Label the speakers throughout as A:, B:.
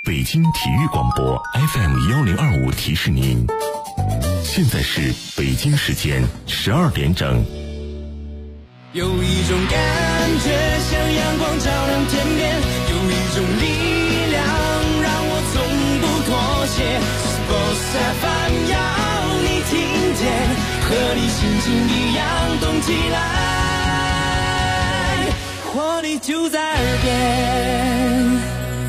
A: 北京体育广播 FM1025提示您，现在是北京时间12点整。
B: 有一种感觉像阳光照亮天边，有一种力量让我从不妥协。Sports FM 要你听见，和你心情一样动起来，活力就在耳边。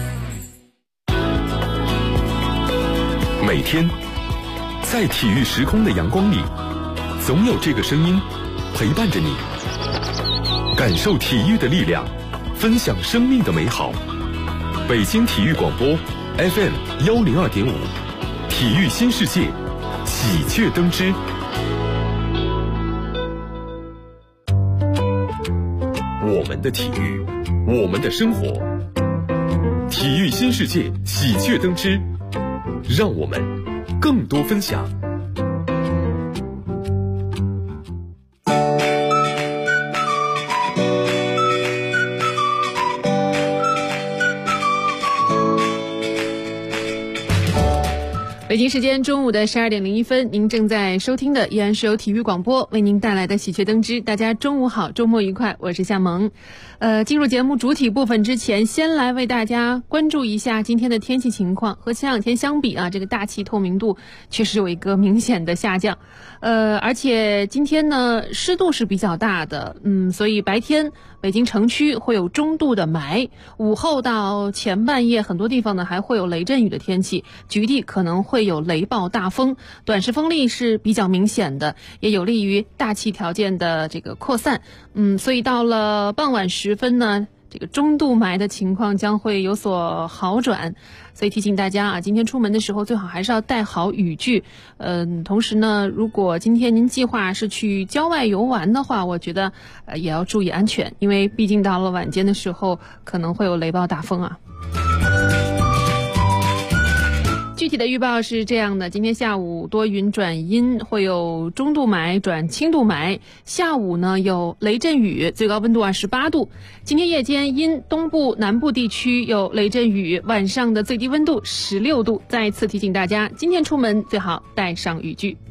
C: 每天在体育时空的阳光里，总有这个声音陪伴着你，感受体育的力量，分享生命的美好。北京体育广播 FM102.5，体育新世界，喜鹊登枝。我们的体育，我们的生活，体育新世界，喜鹊登枝，让我们更多分享。
D: 北京时间中午的12点01分，您正在收听的依然是由体育广播为您带来的喜鹊登枝。大家中午好，周末愉快，我是夏萌。进入节目主体部分之前，先来为大家关注一下今天的天气情况。和前两天相比啊，这个大气透明度确实有一个明显的下降。而且今天呢，湿度是比较大的，所以白天北京城区会有中度的霾，午后到前半夜很多地方呢还会有雷阵雨的天气，局地可能会有雷暴大风，短时风力是比较明显的，也有利于大气条件的这个扩散。所以到了傍晚时分呢，这个中度霾的情况将会有所好转，所以提醒大家啊，今天出门的时候最好还是要带好雨具。同时呢，如果今天您计划是去郊外游玩的话，我觉得也要注意安全，因为毕竟到了晚间的时候可能会有雷暴大风啊。具体的预报是这样的，今天下午多云转阴，会有中度霾转轻度霾，下午呢有雷阵雨，最高温度18度。今天夜间因东部南部地区有雷阵雨，晚上的最低温度16度。再一次提醒大家，今天出门最好带上雨具。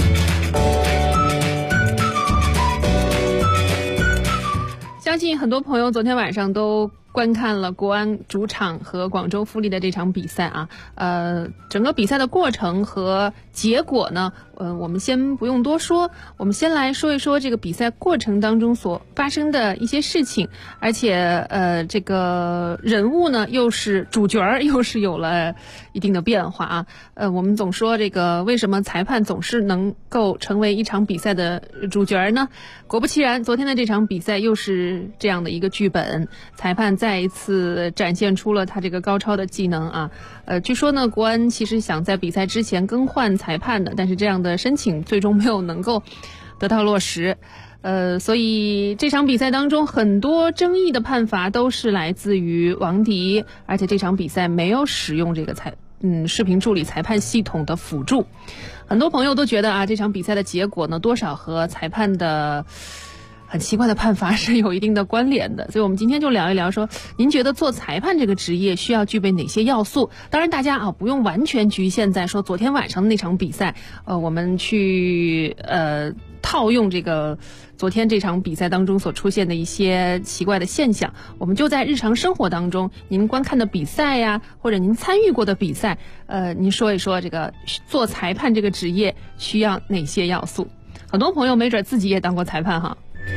D: 相信很多朋友昨天晚上都观看了国安主场和广州富力的这场比赛啊。整个比赛的过程和结果呢，我们先不用多说，我们先来说一说这个比赛过程当中所发生的一些事情，而且这个人物呢又是主角，又是有了一定的变化啊。我们总说这个为什么裁判总是能够成为一场比赛的主角呢？果不其然，昨天的这场比赛又是这样的一个剧本，裁判再一次展现出了他这个高超的技能啊。据说呢，国安其实想在比赛之前更换裁判的，但是这样的申请最终没有能够得到落实。所以这场比赛当中很多争议的判罚都是来自于王迪，而且这场比赛没有使用这个视频助理裁判系统的辅助。很多朋友都觉得啊，这场比赛的结果呢，多少和裁判的很奇怪的判罚是有一定的关联的，所以我们今天就聊一聊说，您觉得做裁判这个职业需要具备哪些要素？当然大家啊不用完全局限在说昨天晚上的那场比赛，我们去套用这个昨天这场比赛当中所出现的一些奇怪的现象，我们就在日常生活当中，您观看的比赛呀，或者您参与过的比赛，您说一说这个做裁判这个职业需要哪些要素？很多朋友没准自己也当过裁判哈。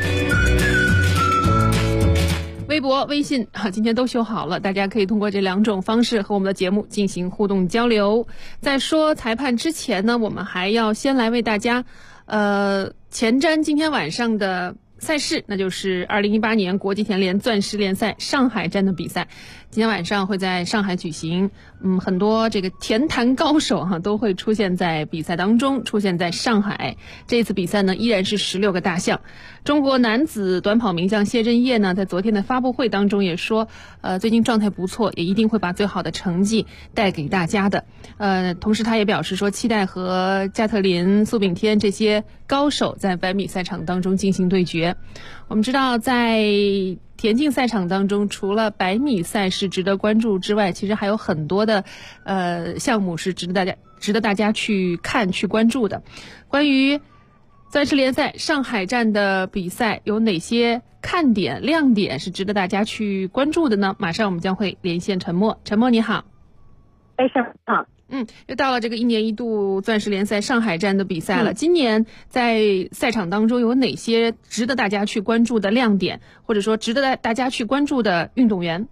D: 微博、微信今天都修好了，大家可以通过这两种方式和我们的节目进行互动交流。在说裁判之前呢，我们还要先来为大家前瞻今天晚上的赛事，那就是2018年国际田联钻石联赛上海站的比赛。今天晚上会在上海举行，很多这个田坛高手都会出现在比赛当中，出现在上海。这次比赛呢依然是16个大项。中国男子短跑名将谢震业呢，在昨天的发布会当中也说，最近状态不错，也一定会把最好的成绩带给大家的。同时他也表示说，期待和加特林、苏炳添这些高手在100米赛场当中进行对决。 决。我们知道在田径赛场当中，除了100米赛事值得关注之外，其实还有很多的项目是值得大家去看去关注的。关于钻石联赛上海站的比赛有哪些看点亮点是值得大家去关注的呢？马上我们将会连线陈默。陈默你好。
E: 上午好。
D: 又到了这个1年1度钻石联赛上海站的比赛了。今年在赛场当中有哪些值得大家去关注的亮点，或者说值得大家去关注的运动员？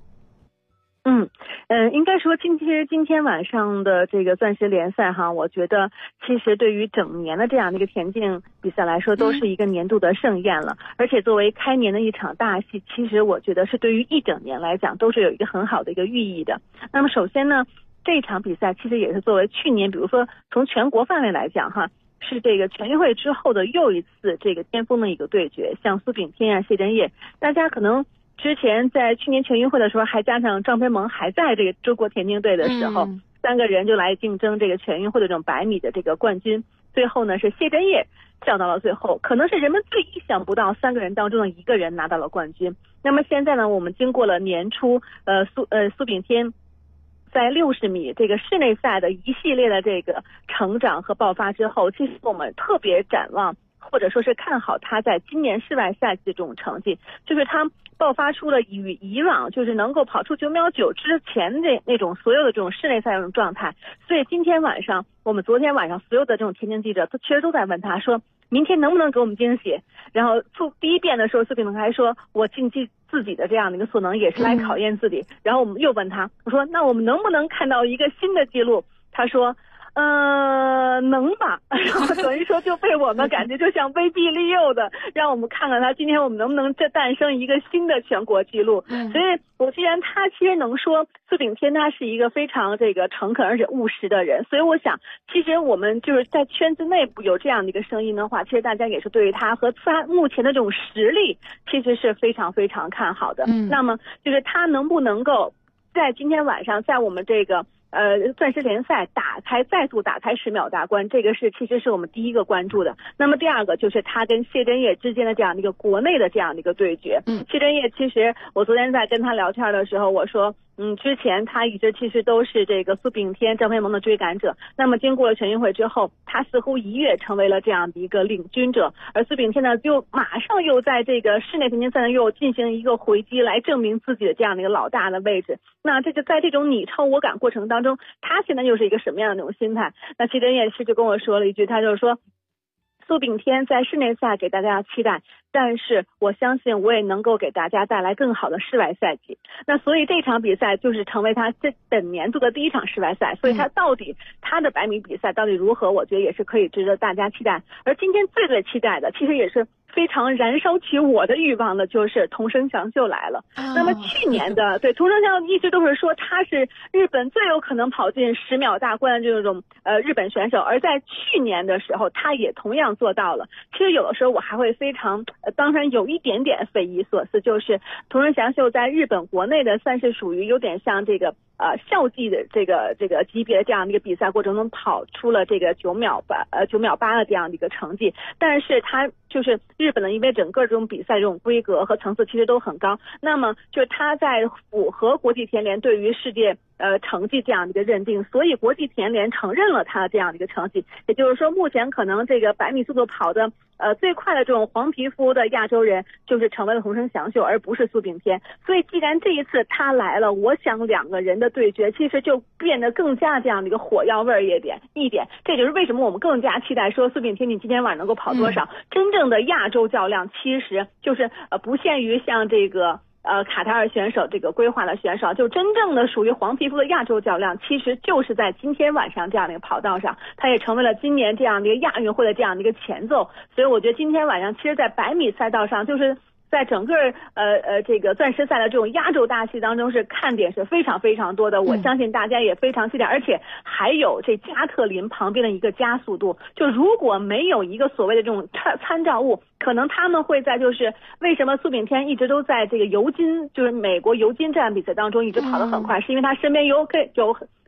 E: 应该说今天晚上的这个钻石联赛哈，我觉得其实对于整年的这样的一个田径比赛来说，都是一个年度的盛宴了。而且作为开年的一场大戏，其实我觉得是对于一整年来讲都是有一个很好的一个寓意的。那么首先呢，这场比赛其实也是作为去年，比如说从全国范围来讲哈，是这个全运会之后的又一次这个巅峰的一个对决，像苏炳添啊、谢震业，大家可能之前在去年全运会的时候还加上张培萌还在这个中国田径队的时候，3个人就来竞争这个全运会的这种100米的这个冠军，最后呢是谢震业笑到了最后，可能是人们最意想不到3个人当中的1个人拿到了冠军。那么现在呢，我们经过了年初苏炳添在60米这个室内赛的一系列的这个成长和爆发之后，其实我们特别展望或者说是看好他在今年室外赛季的这种成绩，就是他爆发出了与以往就是能够跑出9秒9之前的那种所有的这种室内赛的这种状态。所以今天晚上我们昨天晚上所有的这种田径记者其实都在问他说，明天能不能给我们惊喜。然后第一遍的时候苏炳添还说我尽自己的这样的一个所能，也是来考验自己。然后我们又问他，我说那我们能不能看到一个新的记录？他说能吧。然后等于说就被我们感觉就像威逼利诱的，让我们看看他今天我们能不能再诞生一个新的全国纪录。所以我既然他其实能说苏炳添他是一个非常这个诚恳而且务实的人，所以我想其实我们就是在圈子内部有这样的一个声音的话，其实大家也是对于他和他目前的这种实力其实是非常非常看好的。那么就是他能不能够在今天晚上在我们这个钻石联赛再度打开10秒大关，这个其实是我们第一个关注的。那么第二个就是他跟谢震业之间的这样的一个国内的这样的一个对决。谢震业其实我昨天在跟他聊天的时候，我说之前他一直其实都是这个苏炳添、张培萌的追赶者，那么经过了全运会之后，他似乎一跃成为了这样的一个领军者，而苏炳添呢就马上又在这个室内田径赛呢又进行一个回击，来证明自己的这样的一个老大的位置。那这个在这种你超我赶过程当中，他现在又是一个什么样的那种心态？那谢震业是就跟我说了一句，他就是说苏炳添在室内赛给大家期待，但是我相信我也能够给大家带来更好的室外赛季。那所以这场比赛就是成为他本年度的第一场室外赛，所以他的100米比赛到底如何，我觉得也是可以值得大家期待。而今天最期待的其实也是非常燃烧起我的欲望的，就是桐生祥秀来了。那么去年的对桐生祥秀一直都是说他是日本最有可能跑进10秒大关的这种日本选手，而在去年的时候他也同样做到了。其实有的时候我还会非常当然有一点点匪夷所思，就是桐生祥秀在日本国内的算是属于有点像这个校际的这个级别的这样的一个比赛过程中跑出了这个9秒8的这样的一个成绩，但是他就是日本的，因为整个这种比赛这种规格和层次其实都很高，那么就是他在符合国际田联对于世界成绩这样的一个认定，所以国际田联承认了他的这样的一个成绩，也就是说目前可能这个100米速度跑的最快的这种黄皮肤的亚洲人就是成为了桐生祥秀，而不是苏炳添。所以既然这一次他来了，我想2个人的对决其实就变得更加这样的一个火药味一点，这就是为什么我们更加期待说苏炳添你今天晚上能够跑多少。真正的亚洲较量其实就是不限于像这个卡塔尔选手这个规划的选手，就真正的属于黄皮肤的亚洲较量其实就是在今天晚上这样的一个跑道上，它也成为了今年这样的一个亚运会的这样的一个前奏。所以我觉得今天晚上其实在100米赛道上，就是在整个这个钻石赛的这种压轴大戏当中，是看点是非常非常多的，我相信大家也非常期待。而且还有这加特林旁边的一个加速度，就如果没有一个所谓的这种参照物，可能他们会在就是为什么苏炳添一直都在这个尤金，就是美国尤金站比赛当中一直跑得很快，是因为他身边有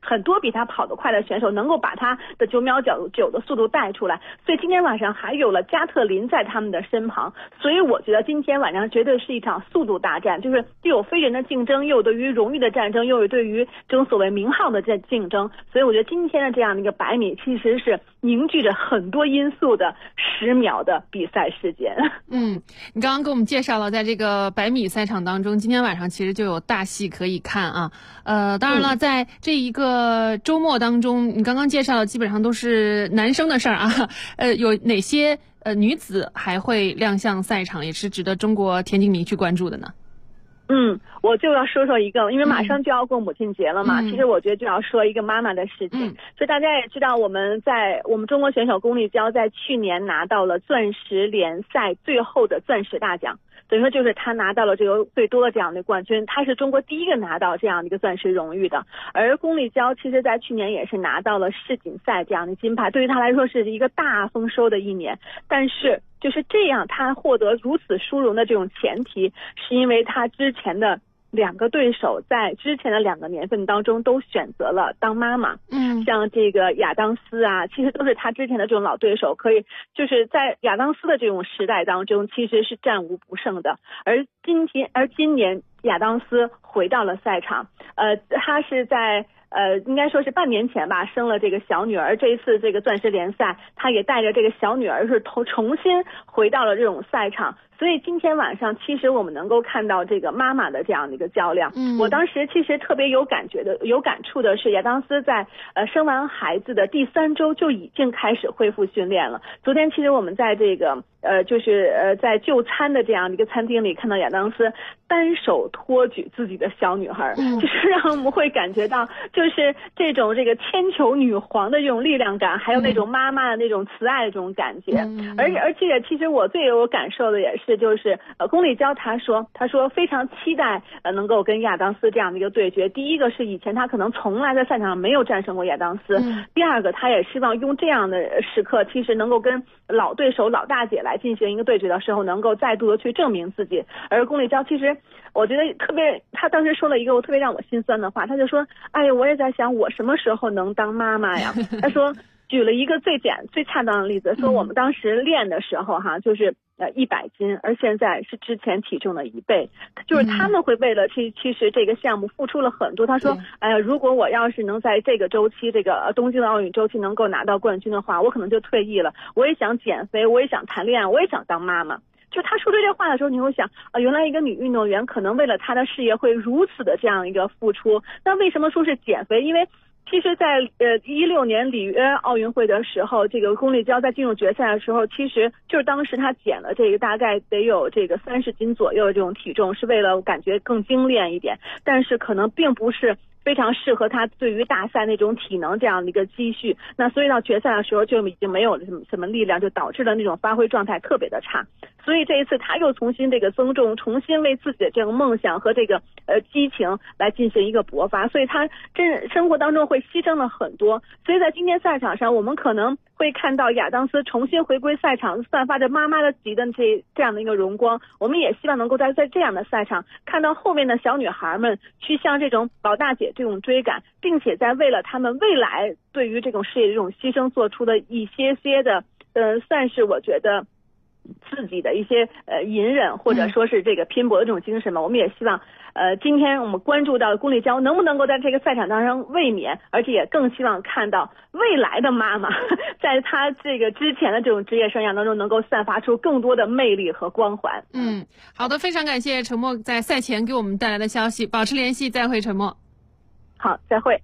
E: 很多比他跑得快的选手能够把他的9秒9的速度带出来，所以今天晚上还有了加特林在他们的身旁，所以我觉得今天晚上绝对是一场速度大战，就是既有非人的竞争，又有对于荣誉的战争，又有对于这种所谓名号的竞争，所以我觉得今天的这样的一个100米其实是凝聚着很多因素的10秒的比赛时间。
D: 你刚刚给我们介绍了在这个100米赛场当中，今天晚上其实就有大戏可以看啊。当然了，在这一个周末当中，你刚刚介绍的基本上都是男生的事儿啊。有哪些女子还会亮相赛场，也是值得中国田径迷去关注的呢？
E: 我就要说一个，因为马上就要过母亲节了嘛，其实我觉得就要说一个妈妈的事情。所以大家也知道，我们中国选手龚丽娇在去年拿到了钻石联赛最后的钻石大奖。等于说就是他拿到了这个最多的这样的冠军，他是中国第一个拿到这样的一个钻石荣誉的。而龚丽娇其实在去年也是拿到了世锦赛这样的金牌，对于他来说是一个大丰收的一年。但是就是这样，他获得如此殊荣的这种前提，是因为他之前的2个对手在之前的2个年份当中都选择了当妈妈。像这个亚当斯啊，其实都是他之前的这种老对手，可以就是在亚当斯的这种时代当中其实是战无不胜的。而今年亚当斯回到了赛场，他是在应该说是半年前吧，生了这个小女儿。这一次这个钻石联赛，他也带着这个小女儿是重新回到了这种赛场。所以今天晚上其实我们能够看到这个妈妈的这样的一个较量。我当时其实特别有感触的是，亚当斯在生完孩子的第3周就已经开始恢复训练了。昨天其实我们在这个在就餐的这样的一个餐厅里看到亚当斯单手托举自己的小女孩，就是让我们会感觉到就是这种这个铅球女皇的这种力量感，还有那种妈妈的那种慈爱的这种感觉。而且其实我最有感受的也是就是龚丽娇她说非常期待能够跟亚当斯这样的一个对决。第一个是以前她可能从来在赛场上没有战胜过亚当斯，第二个她也希望用这样的时刻其实能够跟老对手老大姐来进行一个对决的时候能够再度的去证明自己。而龚丽娇其实我觉得特别，她当时说了一个特别让我心酸的话，她就说哎呀，我也在想我什么时候能当妈妈呀。她说举了一个最恰当的例子，说我们当时练的时候就是100斤，而现在是之前体重的1倍，就是他们会为了其实这个项目付出了很多。他说如果我要是能在这个周期，这个东京的奥运周期能够拿到冠军的话，我可能就退役了。我也想减肥，我也想谈恋爱，我也想当妈妈。就他说这些话的时候，你会想原来一个女运动员可能为了她的事业会如此的这样一个付出。那为什么说是减肥？因为其实在16年里约奥运会的时候，这个龚丽娇在进入决赛的时候，其实就是当时她减了这个大概得有这个30斤左右的这种体重，是为了感觉更精炼一点，但是可能并不是非常适合他对于大赛那种体能这样的一个积蓄。那所以到决赛的时候就已经没有什么力量，就导致了那种发挥状态特别的差。所以这一次他又重新这个增重，重新为自己的这种梦想和这个激情来进行一个勃发，所以他生活当中会牺牲了很多。所以在今天赛场上，我们可能会看到亚当斯重新回归赛场，散发着妈妈的级的这样的一个荣光。我们也希望能够在这样的赛场看到后面的小女孩们去向这种老大姐这种追赶，并且在为了他们未来对于这种事业的这种牺牲做出的一些的算是我觉得自己的一些隐忍，或者说是这个拼搏的这种精神嘛。我们也希望今天我们关注到龚丽娇能不能够在这个赛场当中卫冕，而且也更希望看到未来的妈妈在她这个之前的这种职业生涯当中能够散发出更多的魅力和光环。
D: 好的，非常感谢陈默在赛前给我们带来的消息，保持联系，再会陈默。
E: 好，再会。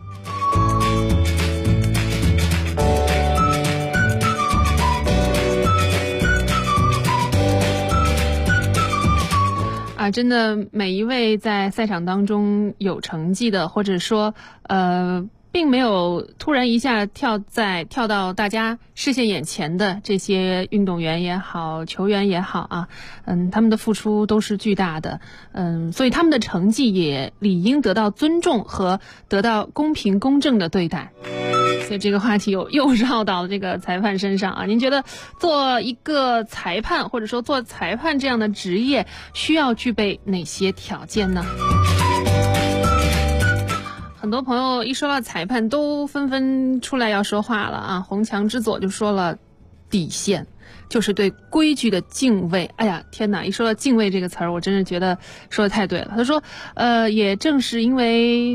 D: 真的每一位在赛场当中有成绩的，或者说并没有突然一下跳到大家视线眼前的这些运动员也好，球员也好啊，他们的付出都是巨大的，所以他们的成绩也理应得到尊重和得到公平公正的对待。所以这个话题又绕到了这个裁判身上啊。您觉得做一个裁判，或者说做裁判这样的职业，需要具备哪些条件呢？ 很多朋友一说到裁判都纷纷出来要说话了啊。红墙之左就说了，底线就是对规矩的敬畏。哎呀，天哪！一说到敬畏这个词儿，我真是觉得说的太对了。他说，也正是因为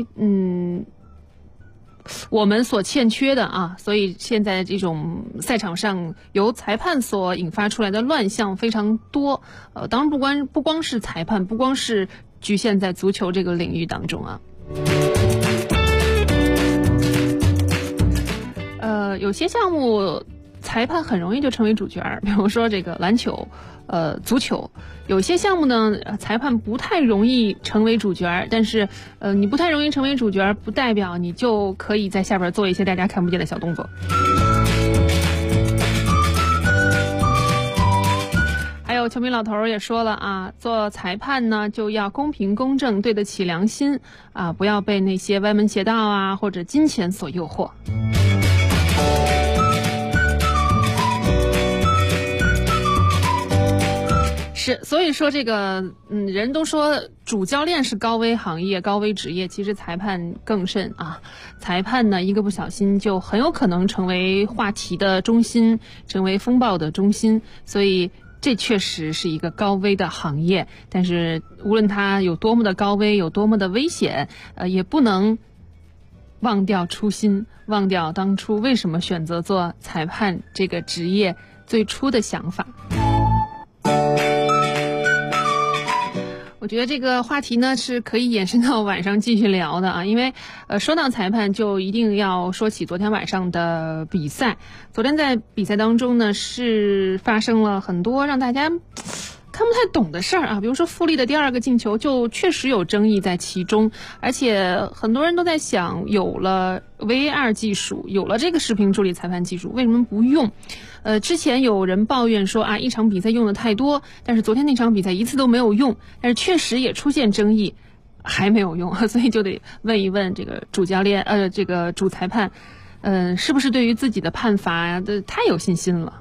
D: 我们所欠缺的啊，所以现在这种赛场上由裁判所引发出来的乱象非常多。当然不光是裁判，不光是局限在足球这个领域当中啊。有些项目裁判很容易就成为主角，比如说这个篮球、足球。有些项目呢，裁判不太容易成为主角，但是你不太容易成为主角，不代表你就可以在下边做一些大家看不见的小动作。还有球迷老头也说了啊，做裁判呢就要公平公正，对得起良心啊，不要被那些歪门邪道啊或者金钱所诱惑。是，所以说这个人都说主教练是高危行业、高危职业，其实裁判更甚啊。裁判呢，一个不小心就很有可能成为话题的中心，成为风暴的中心，所以这确实是一个高危的行业。但是无论它有多么的高危，有多么的危险，也不能忘掉初心，忘掉当初为什么选择做裁判这个职业最初的想法。我觉得这个话题呢是可以延伸到晚上继续聊的啊，因为说到裁判就一定要说起昨天晚上的比赛。昨天在比赛当中呢是发生了很多让大家看不太懂的事儿啊，比如说富力的第二个进球就确实有争议在其中，而且很多人都在想，有了 VAR 技术，有了这个视频助理裁判技术，为什么不用？之前有人抱怨说啊，一场比赛用的太多，但是昨天那场比赛一次都没有用，但是确实也出现争议，还没有用，所以就得问一问这个主教练，这个主裁判，是不是对于自己的判罚太有信心了？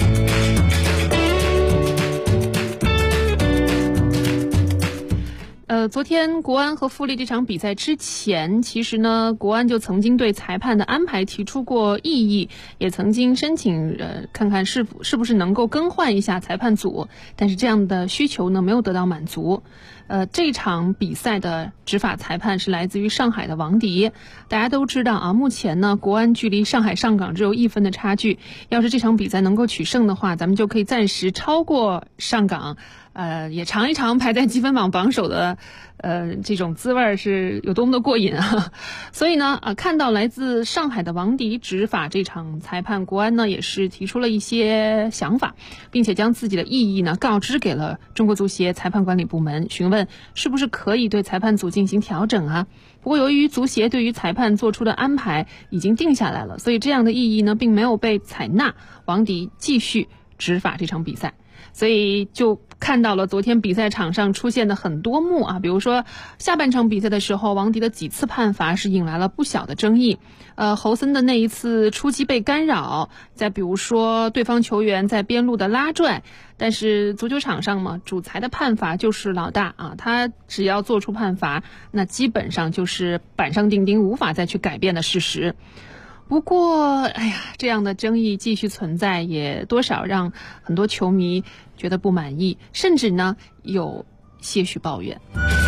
D: 昨天国安和富力这场比赛之前，其实呢，国安就曾经对裁判的安排提出过异议，也曾经申请看看是不是能够更换一下裁判组，但是这样的需求呢没有得到满足。这场比赛的执法裁判是来自于上海的王迪。大家都知道啊，目前呢，国安距离上海上港只有1分的差距。要是这场比赛能够取胜的话，咱们就可以暂时超过上港，也尝一尝排在积分榜榜首的这种滋味是有多么的过瘾啊！所以呢，看到来自上海的王迪执法这场裁判，国安呢也是提出了一些想法，并且将自己的异议呢告知给了中国足协裁判管理部门，询问是不是可以对裁判组进行调整啊。不过由于足协对于裁判做出的安排已经定下来了，所以这样的异议呢并没有被采纳，王迪继续执法这场比赛。所以就看到了昨天比赛场上出现的很多幕啊，比如说下半场比赛的时候，王迪的几次判罚是引来了不小的争议。侯森的那一次出击被干扰，再比如说对方球员在边路的拉拽，但是足球场上嘛，主裁的判罚就是老大啊，他只要做出判罚，那基本上就是板上钉钉，无法再去改变的事实。不过，哎呀，这样的争议继续存在，也多少让很多球迷觉得不满意，甚至呢有些许抱怨。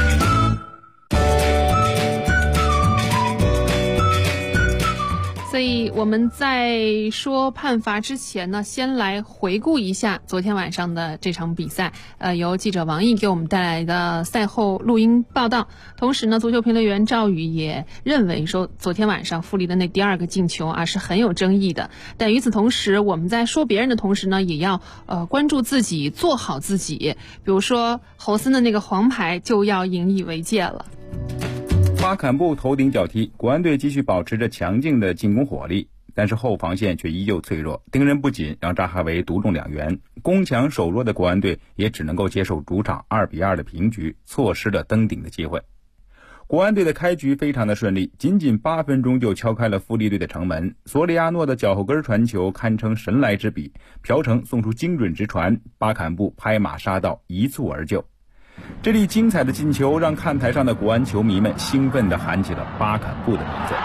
D: 所以我们在说判罚之前呢，先来回顾一下昨天晚上的这场比赛。由记者王毅给我们带来的赛后录音报道。同时呢，足球评论员赵宇也认为说，昨天晚上富力的那第二个进球啊是很有争议的。但与此同时，我们在说别人的同时呢，也要关注自己，做好自己。比如说侯森的那个黄牌就要引以为戒了。
F: 巴坎布头顶脚踢，国安队继续保持着强劲的进攻火力，但是后防线却依旧脆弱，盯人不紧，让扎哈维独中2元。攻强守弱的国安队也只能够接受主场2-2的平局，错失了登顶的机会。国安队的开局非常的顺利，仅仅8分钟就敲开了富力队的城门。索里亚诺的脚后跟传球堪称神来之笔，朴成送出精准直传，巴坎布拍马杀到，一蹴而就。 这粒精彩的进球让看台上的国安球迷们兴奋地喊起了巴坎布的名字。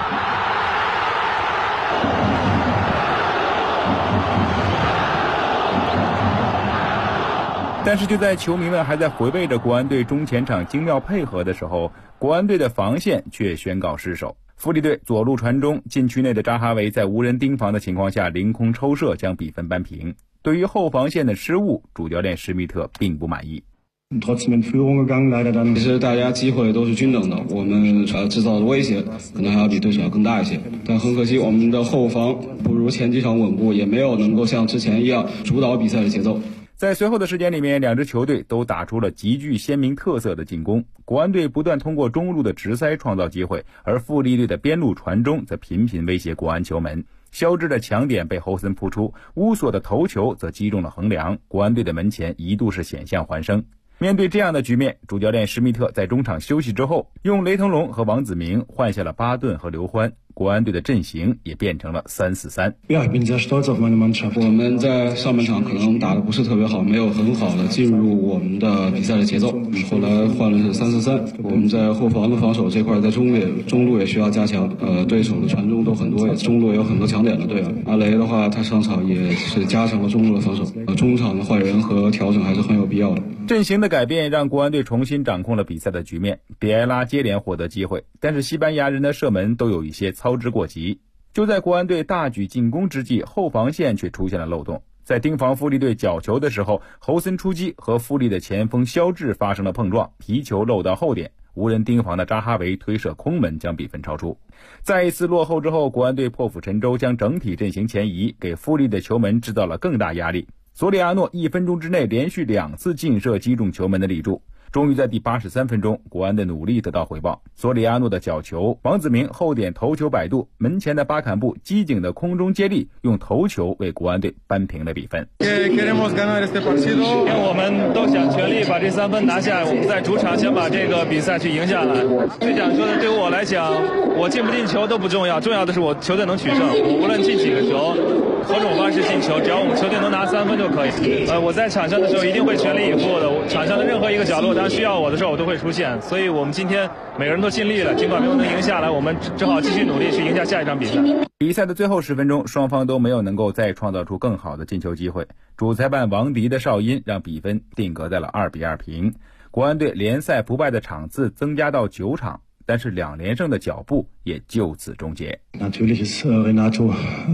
F: 但是就在球迷们还在回味着国安队中前场精妙配合的时候，国安队的防线却宣告失守。富力队左路传中，禁区内的扎哈维在无人盯防的情况下凌空抽射，将比分扳平。对于后防线的失误，主教练施密特并不满意。
G: 其实大家机会都是均等的，我们制造的威胁可能还要比对手要更大一些，但很可惜我们的后防不如前几场稳固，也没有能够像之前一样主导比赛的节奏。
F: 在随后的时间里面，两支球队都打出了极具鲜明特色的进攻。国安队不断通过中路的直塞创造机会，而富力队的边路传中则频频威胁国安球门。肖智的强点被侯森扑出，乌索的头球则击中了横梁，国安队的门前一度是险象环生。面对这样的局面，主教练施密特在中场休息之后，用雷腾龙和王子明换下了巴顿和刘欢，国安队的阵型也变成了3-4-3。
G: 我们在上半场可能打得不是特别好，没有很好的进入我们的比赛的节奏。后来换了是3-4-3，我们在后防的防守这块，在中路也需要加强。对手的传中都很多，中路也有很多强点的队员。阿雷的话，他上场也是加强了中路的防守。中场的换人和调整还是很有必要的。
F: 阵型的改变让国安队重新掌控了比赛的局面，比埃拉接连获得机会，但是西班牙人的射门都有一些操之过急。就在国安队大举进攻之际，后防线却出现了漏洞。在盯防富力队角球的时候，侯森出击和富力的前锋肖智发生了碰撞，皮球漏到后点，无人盯防的扎哈维推射空门将比分超出。再一次落后之后，国安队破釜沉舟，将整体阵型前移，给富力的球门制造了更大压力。索里亚诺1分钟之内连续2次劲射击中球门的立柱。终于在第83分钟，国安的努力得到回报。索里亚诺的角球，王子明后点头球摆渡，门前的巴坎布机警的空中接力，用头球为国安队扳平了比分。
H: 因为我们都想全力把这3分拿下，我们在主场想把这个比赛去赢下来。最想说的，对于我来讲，我进不进球都不重要，重要的是我球队能取胜。我无论进几个球，何种方式进球，只要我们球队能拿3分就可以。我在场上的时候一定会全力以赴的，场上的任何一个角落当需要我的时候我都会出现，所以我们今天每个人都尽力了，尽管没有能赢下来，我们只好继续努力去赢下下一场比赛。
F: 比赛的最后10分钟，双方都没有能够再创造出更好的进球机会，主裁判王迪的哨音让比分定格在了2-2平。国安队联赛不败的场次增加到9场，但是2连胜的脚步也就此终结。
G: Renato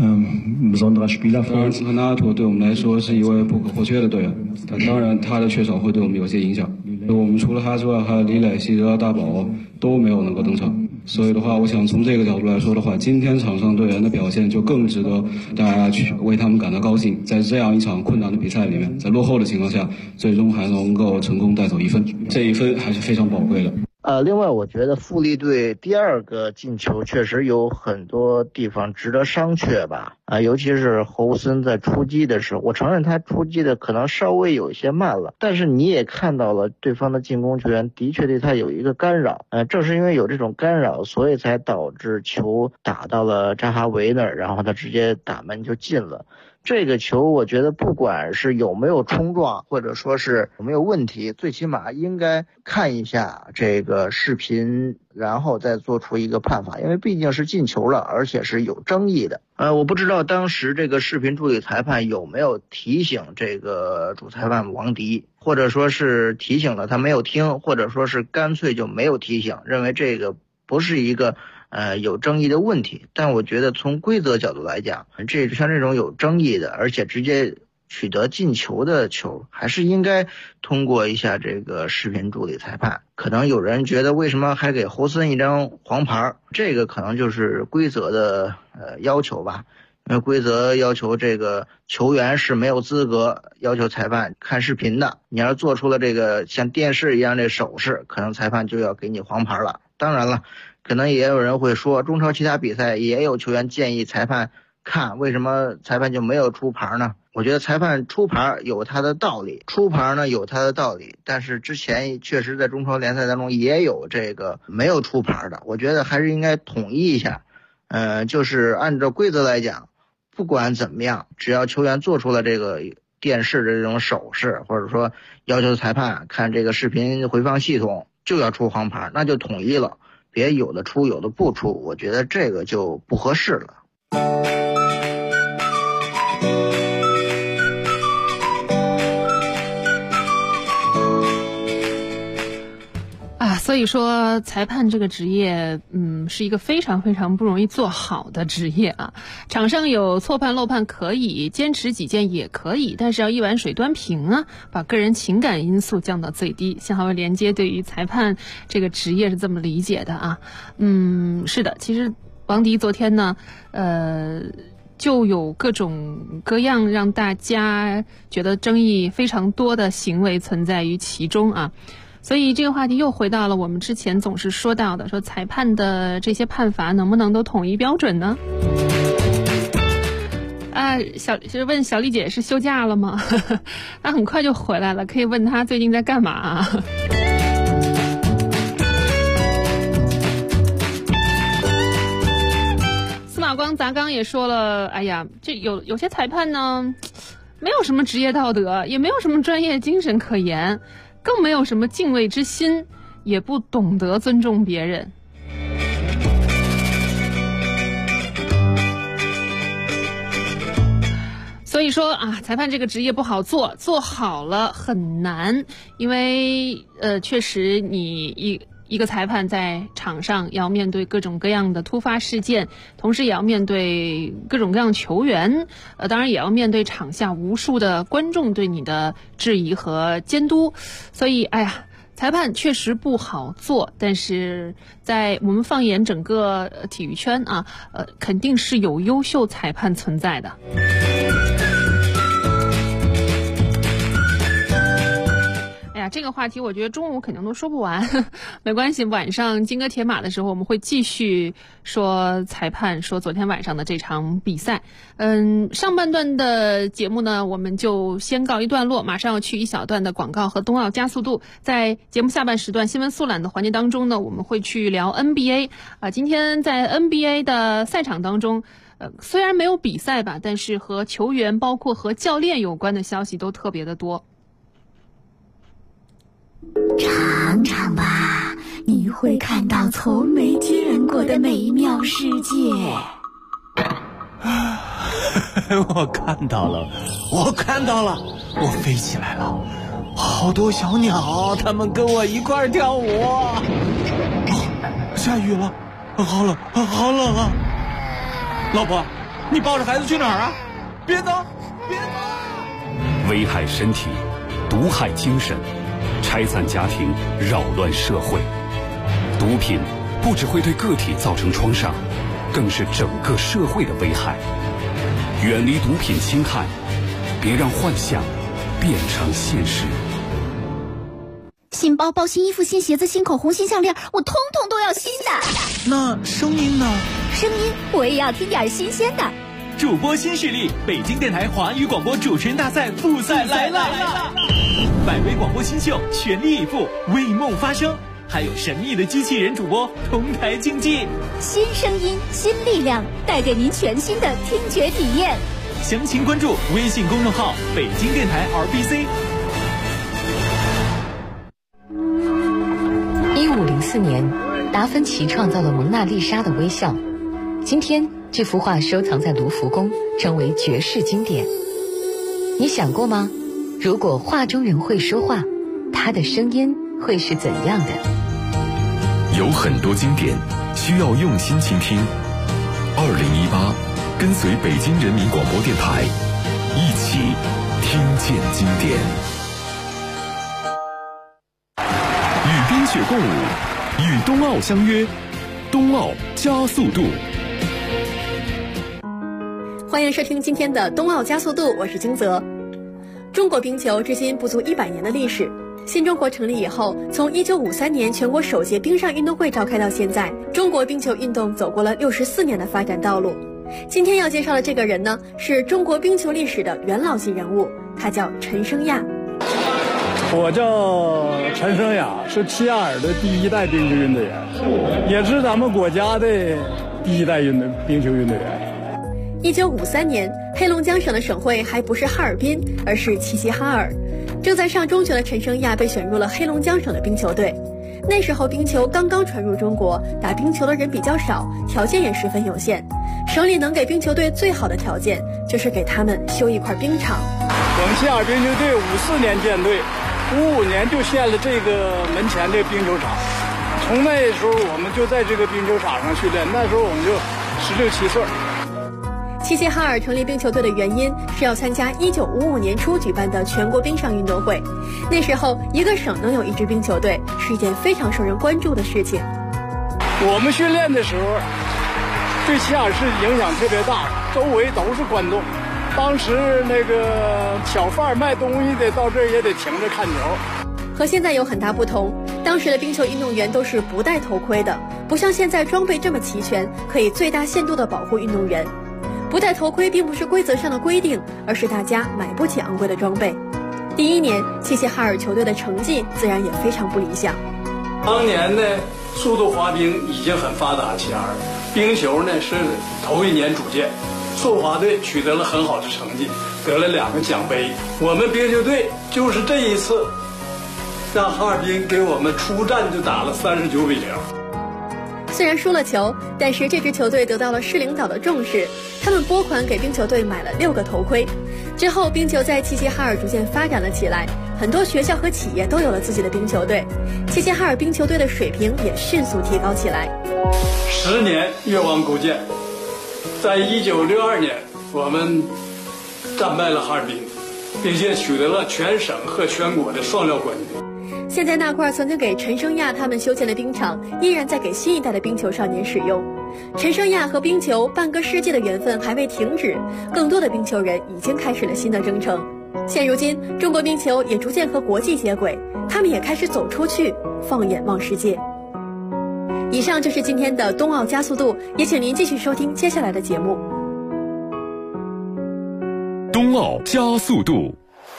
G: 对我们来说是一位不可或缺的队员，但当然他的缺少会对我们有些影响。我们除了他之外，还有李磊、希德、大宝都没有能够登场，所以的话，我想从这个角度来说的话，今天场上队员的表现就更值得大家去为他们感到高兴。在这样一场困难的比赛里面，在落后的情况下，最终还能够成功带走1分，这1分还是非常宝贵的。
I: 另外我觉得富力队第2个进球确实有很多地方值得商榷吧。尤其是侯森在出击的时候，我承认他出击的可能稍微有一些慢了，但是你也看到了对方的进攻球员的确对他有一个干扰。正是因为有这种干扰，所以才导致球打到了扎哈维那儿，然后他直接打门就进了。这个球我觉得不管是有没有冲撞，或者说是有没有问题，最起码应该看一下这个视频，然后再做出一个判罚，因为毕竟是进球了，而且是有争议的。我不知道当时这个视频助理裁判有没有提醒这个主裁判王迪，或者说是提醒了他没有听，或者说是干脆就没有提醒，认为这个不是一个有争议的问题。但我觉得从规则角度来讲，像这种有争议的而且直接取得进球的球，还是应该通过一下这个视频助理裁判。可能有人觉得为什么还给侯森一张黄牌，这个可能就是规则的要求吧。因为规则要求这个球员是没有资格要求裁判看视频的，你要是做出了这个像电视一样的手势，可能裁判就要给你黄牌了。当然了，可能也有人会说，中超其他比赛也有球员建议裁判看，为什么裁判就没有出牌呢？我觉得裁判出牌有他的道理，出牌呢有他的道理，但是之前确实在中超联赛当中也有这个没有出牌的，我觉得还是应该统一一下。就是按照规则来讲，不管怎么样，只要球员做出了这个电视的这种手势，或者说要求裁判看这个视频回放系统就要出黄牌，那就统一了，别有的出有的不出，我觉得这个就不合适了。
D: 所以说裁判这个职业是一个非常非常不容易做好的职业啊。场上有错判漏判可以，坚持己见也可以，但是要一碗水端平啊，把个人情感因素降到最低。新华文连接对于裁判这个职业是这么理解的啊。是的，其实王迪昨天呢就有各种各样让大家觉得争议非常多的行为存在于其中啊。所以这个话题又回到了我们之前总是说到的，说裁判的这些判罚能不能都统一标准呢？问小丽姐是休假了吗？她很快就回来了，可以问她最近在干嘛啊？司马光砸缸也说了，哎呀，这有些裁判呢，没有什么职业道德，也没有什么专业精神可言，更没有什么敬畏之心，也不懂得尊重别人。所以说啊，裁判这个职业不好做，做好了很难，因为确实你一个裁判在场上要面对各种各样的突发事件，同时也要面对各种各样的球员，当然也要面对场下无数的观众对你的质疑和监督。所以哎呀，裁判确实不好做，但是在我们放眼整个体育圈啊，肯定是有优秀裁判存在的。这个话题我觉得中午肯定都说不完，没关系，晚上金戈铁马的时候我们会继续说裁判，说昨天晚上的这场比赛。上半段的节目呢，我们就先告一段落，马上要去一小段的广告和冬奥加速度。在节目下半时段新闻速览的环节当中呢，我们会去聊 NBA 今天在 NBA 的赛场当中，虽然没有比赛吧，但是和球员包括和教练有关的消息都特别的多。
J: 尝尝吧，你会看到从没见过的美妙世界。
K: 我看到了，我飞起来了，好多小鸟，它们跟我一块跳舞。下雨了，好冷啊！老婆，你抱着孩子去哪儿啊？别走！
C: 危害身体，毒害精神，拆散家庭，扰乱社会。毒品不只会对个体造成创伤，更是整个社会的危害。远离毒品侵害，别让幻想变成现实。
J: 新包包、新衣服、新鞋子、新口红、新项链，我通通都要新的。
K: 那声音呢？
J: 声音我也要听点新鲜的。
K: 主播新势力，北京电台华语广播主持人大赛复赛来了！百位广播新秀全力以赴，为梦发声，还有神秘的机器人主播同台竞技。
J: 新声音，新力量，带给您全新的听觉体验。
K: 详情关注微信公众号北京电台 RBC。
L: 1504年，达芬奇创造了蒙娜丽莎的微笑。今天，这幅画收藏在卢浮宫，成为绝世经典。你想过吗？如果画中人会说话，他的声音会是怎样的？
A: 有很多经典需要用心倾听。2018，跟随北京人民广播电台，一起听见经典。与冰雪共舞，与冬奥相约，冬奥加速度。
M: 欢迎收听今天的冬奥加速度，我是金泽。中国冰球至今不足100年的历史。新中国成立以后，从1953年全国首届冰上运动会召开到现在，中国冰球运动走过了64年的发展道路。今天要介绍的这个人呢，是中国冰球历史的元老级人物，他叫陈升亚。
N: 我叫陈升亚，是齐亚尔的第1代冰球运动员，也是咱们国家的第1代冰球运动员。
M: 1953年，黑龙江省的省会还不是哈尔滨，而是齐齐哈尔。正在上中学的陈升亚被选入了黑龙江省的冰球队。那时候冰球刚刚传入中国，打冰球的人比较少，条件也十分有限。省里能给冰球队最好的条件，就是给他们修一块冰场。
N: 我们齐齐哈尔冰球队54年建队，55年就建了这个门前的冰球场。从那时候我们就在这个冰球场上训练，那时候我们就16、17岁。
M: 齐齐哈尔成立冰球队的原因是要参加1955年初举办的全国冰上运动会。那时候一个省能有一支冰球队是一件非常受人关注的事情。
N: 我们训练的时候对齐齐哈尔市影响特别大，周围都是观众。当时那个小贩卖东西的到这儿也得停着看球。
M: 和现在有很大不同，当时的冰球运动员都是不戴头盔的，不像现在装备这么齐全，可以最大限度地保护运动员。不戴头盔并不是规则上的规定，而是大家买不起昂贵的装备。第一年，齐齐哈尔球队的成绩自然也非常不理想。
N: 当年呢，速度滑冰已经很发达，齐齐哈尔冰球呢是头一年组建，速滑队取得了很好的成绩，得了2个奖杯。我们冰球队就是这一次，让哈尔滨给我们出战就打了39比0。
M: 虽然输了球，但是这支球队得到了市领导的重视，他们拨款给冰球队买了6个头盔。之后，冰球在齐齐哈尔逐渐发展了起来，很多学校和企业都有了自己的冰球队，齐齐哈尔冰球队的水平也迅速提高起来。
N: 10年越王勾践，在1962年，我们战败了哈尔滨，并且取得了全省和全国的双料冠军。
M: 现在那块曾经给陈升亚他们修建的冰场，依然在给新一代的冰球少年使用。陈升亚和冰球半个世纪的缘分还未停止，更多的冰球人已经开始了新的征程。现如今，中国冰球也逐渐和国际接轨，他们也开始走出去，放眼望世界。以上就是今天的冬奥加速度，也请您继续收听接下来的节目。
C: 冬奥加速度。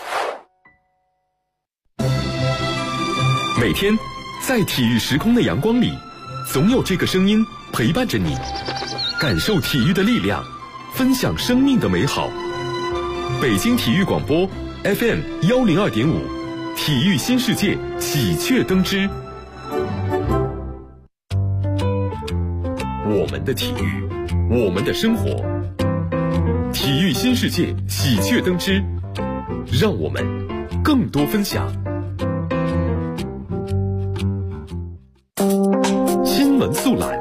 C: 每天，在体育时空的阳光里，总有这个声音陪伴着你，感受体育的力量，分享生命的美好。北京体育广播 FM 102.5，体育新世界喜鹊登枝。我们的体育，我们的生活。体育新世界喜鹊登枝，让我们更多分享。新闻速览。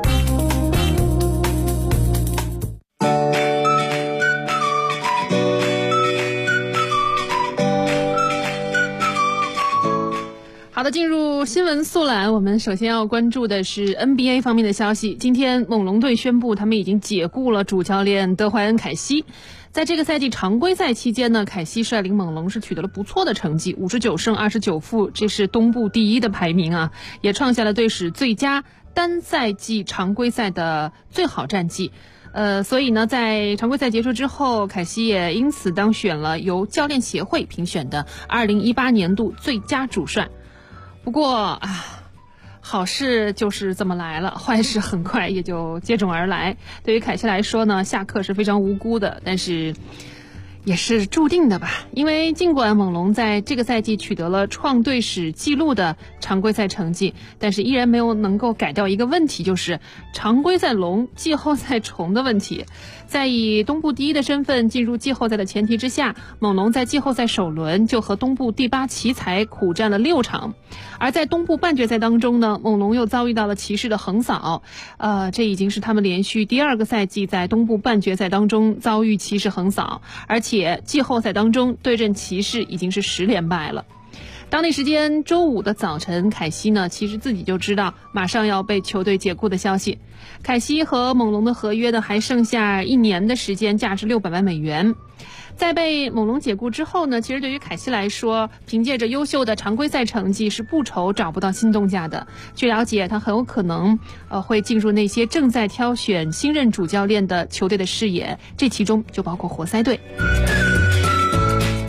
D: 好的，进入新闻速览，我们首先要关注的是 NBA 方面的消息。今天猛龙队宣布，他们已经解雇了主教练德怀恩·凯西。在这个赛季常规赛期间呢，凯西率领猛龙是取得了不错的成绩，59胜29负，这是东部第一的排名啊，也创下了队史最佳单赛季常规赛的最好战绩。所以呢，在常规赛结束之后，凯西也因此当选了由教练协会评选的2018年度最佳主帅。不过好事就是这么来了，坏事很快也就接踵而来。对于凯西来说呢，下课是非常无辜的，但是也是注定的吧。因为尽管猛龙在这个赛季取得了创队史纪录的常规赛成绩，但是依然没有能够改掉一个问题，就是常规赛龙季后赛虫的问题。在以东部第一的身份进入季后赛的前提之下，猛龙在季后赛首轮就和东部第8奇才苦战了6场。而在东部半决赛当中呢，猛龙又遭遇到了骑士的横扫，这已经是他们连续第2个赛季在东部半决赛当中遭遇骑士横扫，而且季后赛当中对阵骑士已经是10连败了。当地时间周5的早晨，凯西呢其实自己就知道马上要被球队解雇的消息。凯西和猛龙的合约呢还剩下1年的时间，价值$600万。在被猛龙解雇之后呢，其实对于凯西来说，凭借着优秀的常规赛成绩是不愁找不到新东家的。据了解，他很有可能会进入那些正在挑选新任主教练的球队的视野，这其中就包括活塞队。而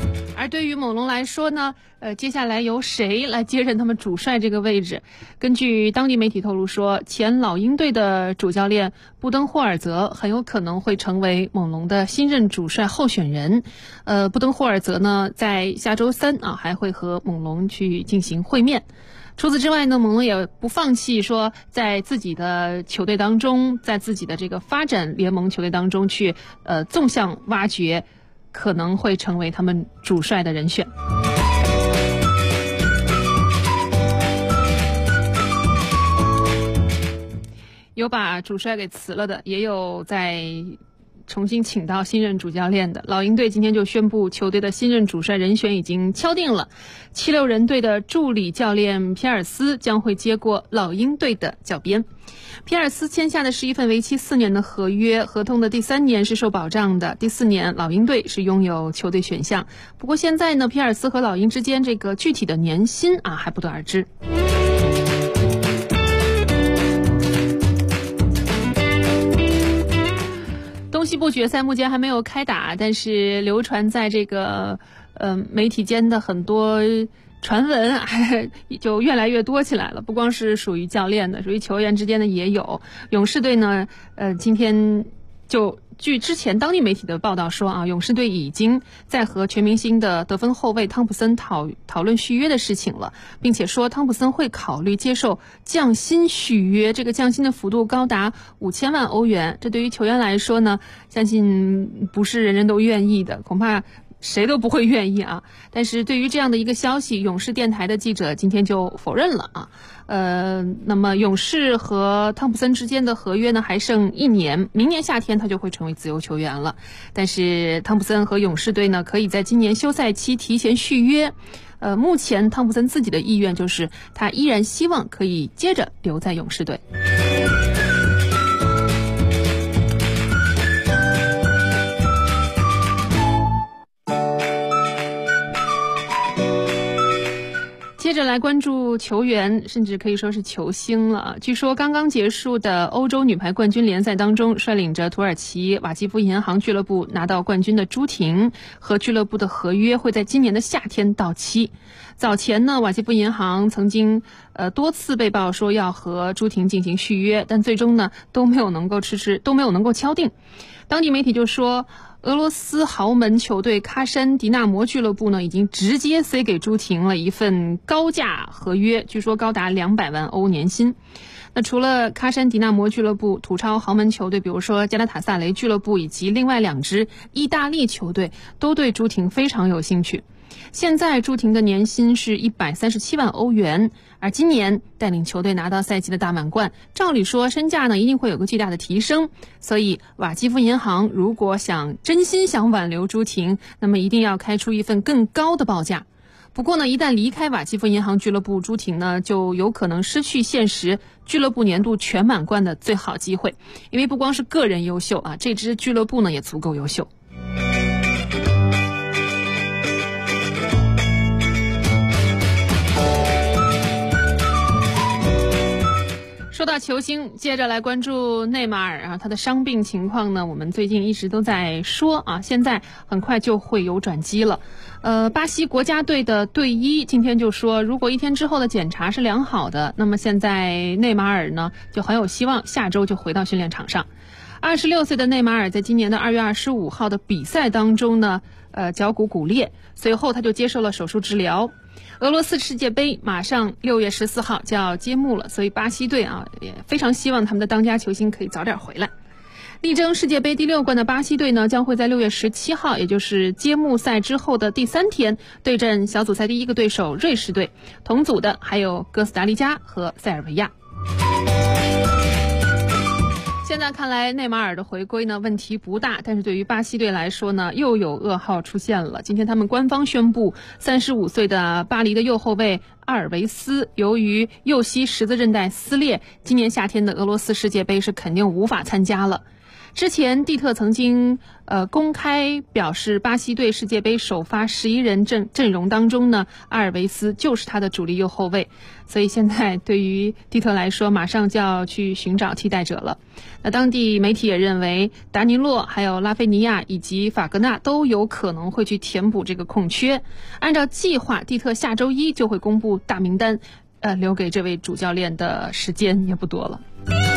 D: 而对于猛龙来说呢，接下来由谁来接任他们主帅这个位置？根据当地媒体透露说，前老鹰队的主教练布登霍尔泽很有可能会成为猛龙的新任主帅候选人。布登霍尔泽呢，在下周3还会和猛龙去进行会面。除此之外呢，猛龙也不放弃说在自己的球队当中，在自己的这个发展联盟球队当中去纵向挖掘可能会成为他们主帅的人选。有把主帅给辞了的，也有在重新请到新任主教练的。老鹰队今天就宣布，球队的新任主帅人选已经敲定了，76人队的助理教练皮尔斯将会接过老鹰队的教鞭。皮尔斯签下的是一份为期4年的合约，合同的第3年是受保障的，第4年老鹰队是拥有球队选项。不过现在呢，皮尔斯和老鹰之间这个具体的年薪还不得而知。东西部决赛目前还没有开打，但是流传在这个媒体间的很多传闻就越来越多起来了，不光是属于教练的，属于球员之间的也有。勇士队呢，今天就据之前当地媒体的报道说勇士队已经在和全明星的得分后卫汤普森讨论续约的事情了，并且说汤普森会考虑接受降薪续约，这个降薪的幅度高达5000万欧元。这对于球员来说呢，相信不是人人都愿意的，恐怕谁都不会愿意但是对于这样的一个消息，勇士电台的记者今天就否认了那么勇士和汤普森之间的合约呢还剩1年，明年夏天他就会成为自由球员了。但是汤普森和勇士队呢可以在今年休赛期提前续约。目前汤普森自己的意愿就是他依然希望可以接着留在勇士队。接着来关注球员，甚至可以说是球星了。据说刚刚结束的欧洲女排冠军联赛当中，率领着土耳其瓦基夫银行俱乐部拿到冠军的朱婷和俱乐部的合约会在今年的夏天到期。早前呢，瓦基夫银行曾经多次被曝说要和朱婷进行续约，但最终呢都没有能够敲定。当地媒体就说，俄罗斯豪门球队喀山迪纳摩俱乐部呢，已经直接塞给朱婷了一份高价合约，据说高达200万欧年薪。那除了喀山迪纳摩俱乐部，土超豪门球队比如说加拉塔萨雷俱乐部以及另外2支意大利球队都对朱婷非常有兴趣。现在朱婷的年薪是137万欧元，而今年带领球队拿到赛季的大满贯，照理说身价呢一定会有个巨大的提升。所以瓦基夫银行如果真心想挽留朱婷，那么一定要开出一份更高的报价。不过呢，一旦离开瓦基夫银行俱乐部，朱婷呢就有可能失去现实俱乐部年度全满贯的最好机会，因为不光是个人优秀这支俱乐部呢也足够优秀。说到球星，接着来关注内马尔他的伤病情况呢，我们最近一直都在说现在很快就会有转机了。巴西国家队的队医今天就说，如果1天之后的检查是良好的，那么现在内马尔呢就很有希望下周就回到训练场上。26岁的内马尔在今年的2月25号的比赛当中呢，脚骨骨裂，随后他就接受了手术治疗。俄罗斯世界杯马上6月14号就要揭幕了，所以巴西队也非常希望他们的当家球星可以早点回来。力争世界杯第6冠的巴西队呢，将会在6月17号，也就是揭幕赛之后的第3天，对阵小组赛第1个对手瑞士队，同组的还有哥斯达黎加和塞尔维亚。现在看来内马尔的回归呢问题不大，但是对于巴西队来说呢又有噩耗出现了。今天他们官方宣布，35岁的巴黎的右后卫阿尔维斯由于右膝十字韧带撕裂，今年夏天的俄罗斯世界杯是肯定无法参加了。 之前蒂特曾经公开表示，巴西队世界杯首发11人阵容当中呢，阿尔维斯就是他的主力右后卫，所以现在对于蒂特来说，马上就要去寻找替代者了。那当地媒体也认为，达尼洛、还有拉菲尼亚以及法格纳都有可能会去填补这个空缺。按照计划，蒂特下周1就会公布大名单，留给这位主教练的时间也不多了。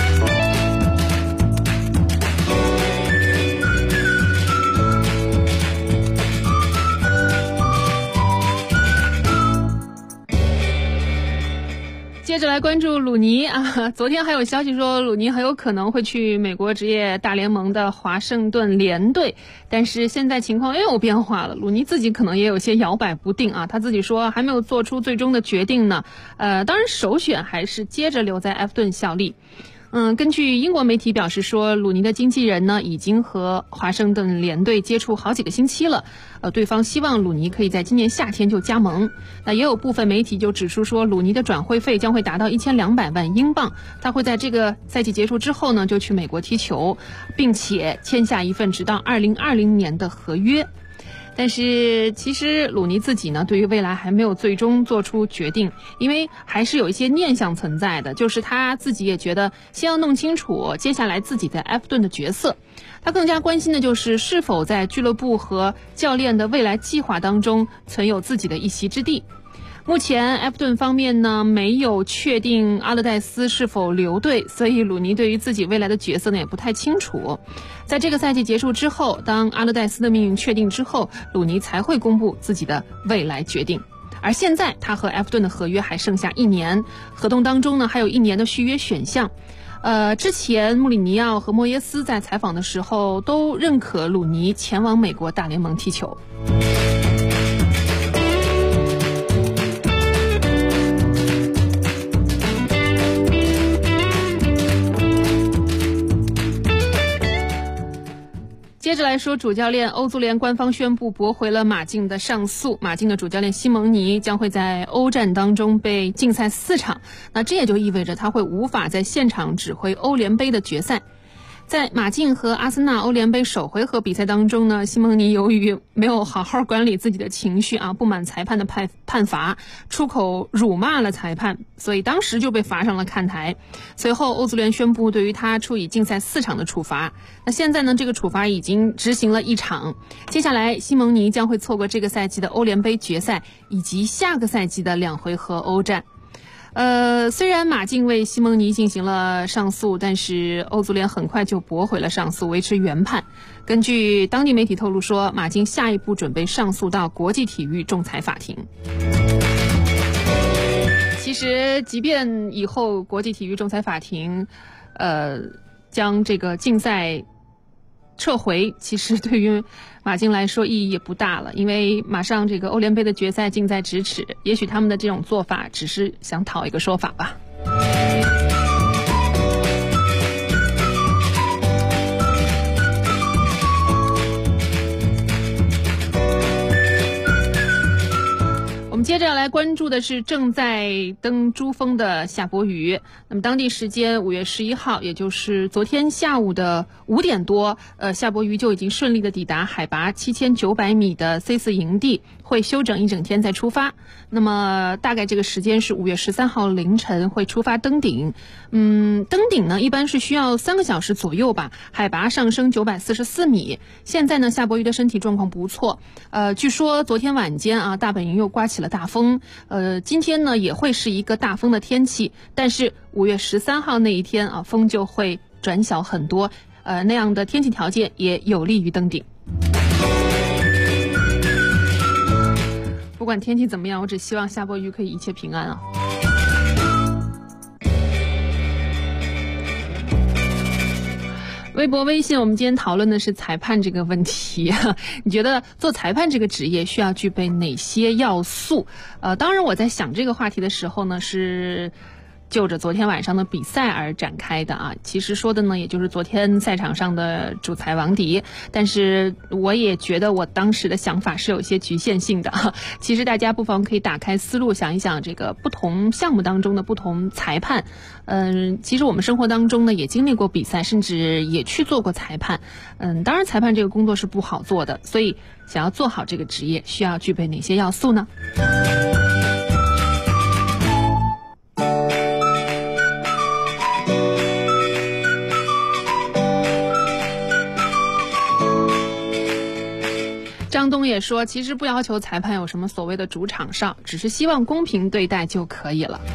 D: 接着来关注鲁尼啊，昨天还有消息说鲁尼很有可能会去美国职业大联盟的华盛顿联队，但是现在情况又有变化了，鲁尼自己可能也有些摇摆不定啊，他自己说还没有做出最终的决定呢。当然首选还是接着留在埃弗顿效力。根据英国媒体表示说，鲁尼的经纪人呢已经和华盛顿联队接触好几个星期了，对方希望鲁尼可以在今年夏天就加盟。那也有部分媒体就指出说，鲁尼的转会费将会达到1200万英镑，他会在这个赛季结束之后呢就去美国踢球，并且签下一份直到2020年的合约。但是其实鲁尼自己呢对于未来还没有最终做出决定，因为还是有一些念想存在的，就是他自己也觉得先要弄清楚接下来自己在埃弗顿的角色。他更加关心的就是是否在俱乐部和教练的未来计划当中存有自己的一席之地。目前埃弗顿方面呢没有确定阿勒代斯是否留队，所以鲁尼对于自己未来的角色呢也不太清楚。在这个赛季结束之后，当阿勒代斯的命运确定之后，鲁尼才会公布自己的未来决定。而现在他和埃弗顿的合约还剩下1年，合同当中呢还有1年的续约选项。之前穆里尼奥和莫耶斯在采访的时候都认可鲁尼前往美国大联盟踢球。接着来说主教练，欧足联官方宣布驳回了马竞的上诉，马竞的主教练西蒙尼将会在欧战当中被禁赛4场，那这也就意味着他会无法在现场指挥欧联杯的决赛。在马竞和阿森纳欧联杯首回合比赛当中呢，西蒙尼由于没有好好管理自己的情绪啊，不满裁判的判罚，出口辱骂了裁判，所以当时就被罚上了看台。随后欧足联宣布对于他处以禁赛4场的处罚。那现在呢，这个处罚已经执行了1场，接下来西蒙尼将会错过这个赛季的欧联杯决赛以及下个赛季的2回合欧战。虽然马竞为西蒙尼进行了上诉，但是欧足联很快就驳回了上诉，维持原判。根据当地媒体透露说，马竞下一步准备上诉到国际体育仲裁法庭。其实即便以后国际体育仲裁法庭将这个禁赛撤回，其实对于马竞来说意义也不大了，因为马上这个欧联杯的决赛近在咫尺，也许他们的这种做法只是想讨一个说法吧。我们接着要来关注的是正在登珠峰的夏伯渝。那么当地时间5月11号，也就是昨天下午的5点多，夏伯渝就已经顺利的抵达海拔7900米的 C4 营地，会休整1整天再出发。那么大概这个时间是5月13号凌晨会出发登顶。登顶呢一般是需要3个小时左右吧，海拔上升944米。现在呢夏伯渝的身体状况不错，据说昨天晚间啊大本营又刮起了大风，今天呢也会是一个大风的天气，但是5月13号那一天啊风就会转小很多，那样的天气条件也有利于登顶。不管天气怎么样，我只希望夏伯渝可以一切平安啊。微博微信我们今天讨论的是裁判这个问题，你觉得做裁判这个职业需要具备哪些要素？当然我在想这个话题的时候呢，是就着昨天晚上的比赛而展开的啊。其实说的呢，也就是昨天赛场上的主裁王迪，但是我也觉得我当时的想法是有一些局限性的。其实大家不妨可以打开思路想一想，这个不同项目当中的不同裁判。其实我们生活当中呢也经历过比赛，甚至也去做过裁判。当然裁判这个工作是不好做的，所以想要做好这个职业，需要具备哪些要素呢？张东也说，其实不要求裁判有什么所谓的主场上，只是希望公平对待就可以了。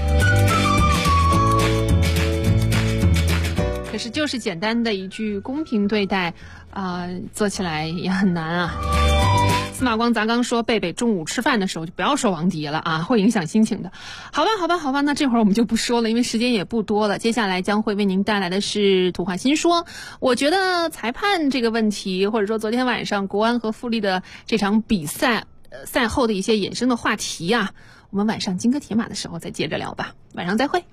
D: 可是就是简单的一句公平对待做起来也很难啊。司马光咱刚说贝贝中午吃饭的时候就不要说王迪了啊，会影响心情的。好吧，那这会儿我们就不说了，因为时间也不多了。接下来将会为您带来的是土话新说。我觉得裁判这个问题，或者说昨天晚上国安和富力的这场比赛赛后的一些衍生的话题啊，我们晚上金戈铁马的时候再接着聊吧。晚上再会。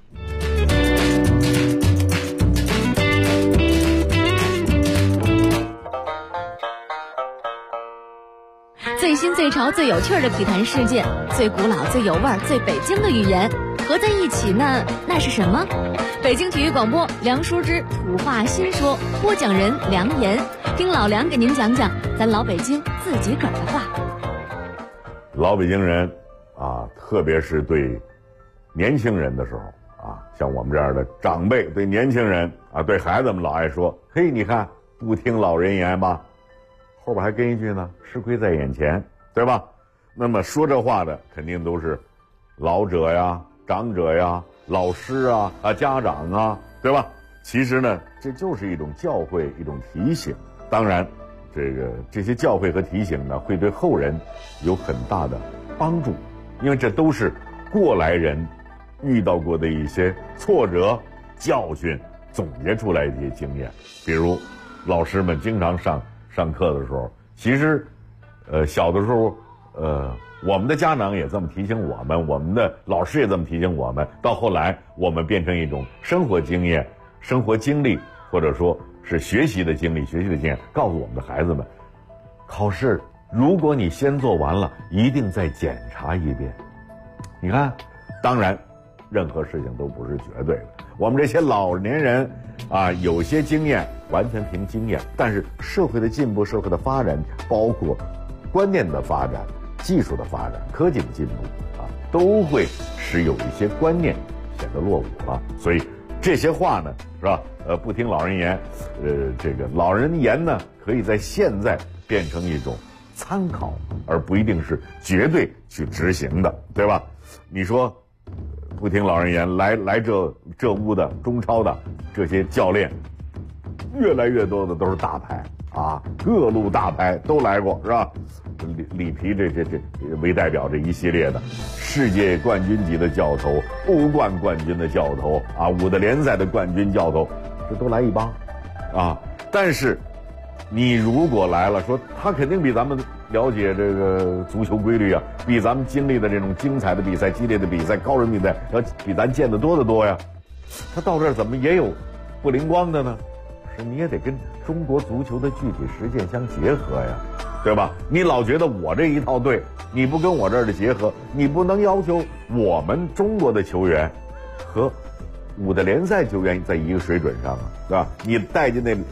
O: 最新最潮最有趣的体坛事件，最古老最有味儿最北京的语言合在一起呢，那是什么？北京体育广播梁淑之土话新说，播讲人梁岩，听老梁给您讲讲咱老北京自己个儿的话。
P: 老北京人啊，特别是对年轻人的时候啊，像我们这样的长辈对年轻人啊，对孩子们老爱说，嘿，你看不听老人言吧，后边还跟一句呢，吃亏在眼前，对吧？那么说这话的肯定都是老者呀、长者呀、老师啊、家长啊，对吧？其实呢，这就是一种教诲，一种提醒。当然，这些教诲和提醒呢，会对后人有很大的帮助，因为这都是过来人遇到过的一些挫折、教训总结出来的一些经验。比如老师们经常上课的时候，其实小的时候我们的家长也这么提醒我们，我们的老师也这么提醒我们，到后来我们变成一种生活经验、生活经历，或者说是学习的经历、学习的经验，告诉我们的孩子们，考试如果你先做完了，一定再检查一遍。你看，当然任何事情都不是绝对的，我们这些老年人啊，有些经验完全凭经验，但是社会的进步、社会的发展，包括观念的发展、技术的发展、科技的进步啊，都会使有一些观念显得落伍了。所以这些话呢，是吧？不听老人言，这个老人言呢，可以在现在变成一种参考，而不一定是绝对去执行的，对吧？你说不听老人言，来这屋的中超的这些教练，越来越多的都是大牌啊，各路大牌都来过，是吧？里皮这为代表这一系列的世界冠军级的教头、欧冠冠军的教头啊，5的联赛的冠军教头，这都来一帮啊。但是你如果来了，说他肯定比咱们了解这个足球规律啊，比咱们经历的这种精彩的比赛、激烈的比赛、高人比赛要比咱见得多得多呀。他到这儿怎么也有不灵光的呢？是你也得跟中国足球的具体实践相结合呀，对吧？你老觉得我这一套对，你不跟我这儿的结合，你不能要求我们中国的球员和5的联赛球员在一个水准上啊，对吧？你带进那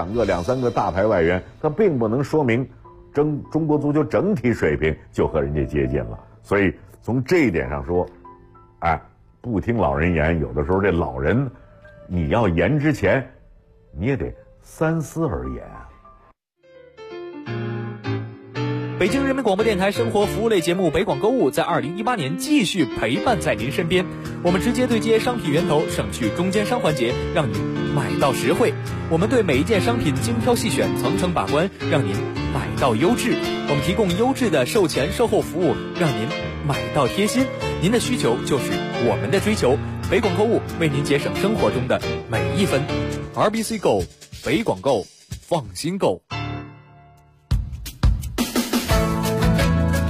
P: 2、3个大牌外援，它并不能说明中国足球整体水平就和人家接近了。所以从这一点上说，不听老人言，有的时候这老人你要言之前，你也得三思而言。
K: 北京人民广播电台生活服务类节目北广购物在2018年继续陪伴在您身边，我们直接对接商品源头，省去中间商环节，让您买到实惠。我们对每一件商品精挑细选，层层把关，让您买到优质。我们提供优质的售前售后服务，让您买到贴心。您的需求就是我们的追求，北广购物为您节省生活中的每一分。RBC Go， 北广购，放心购。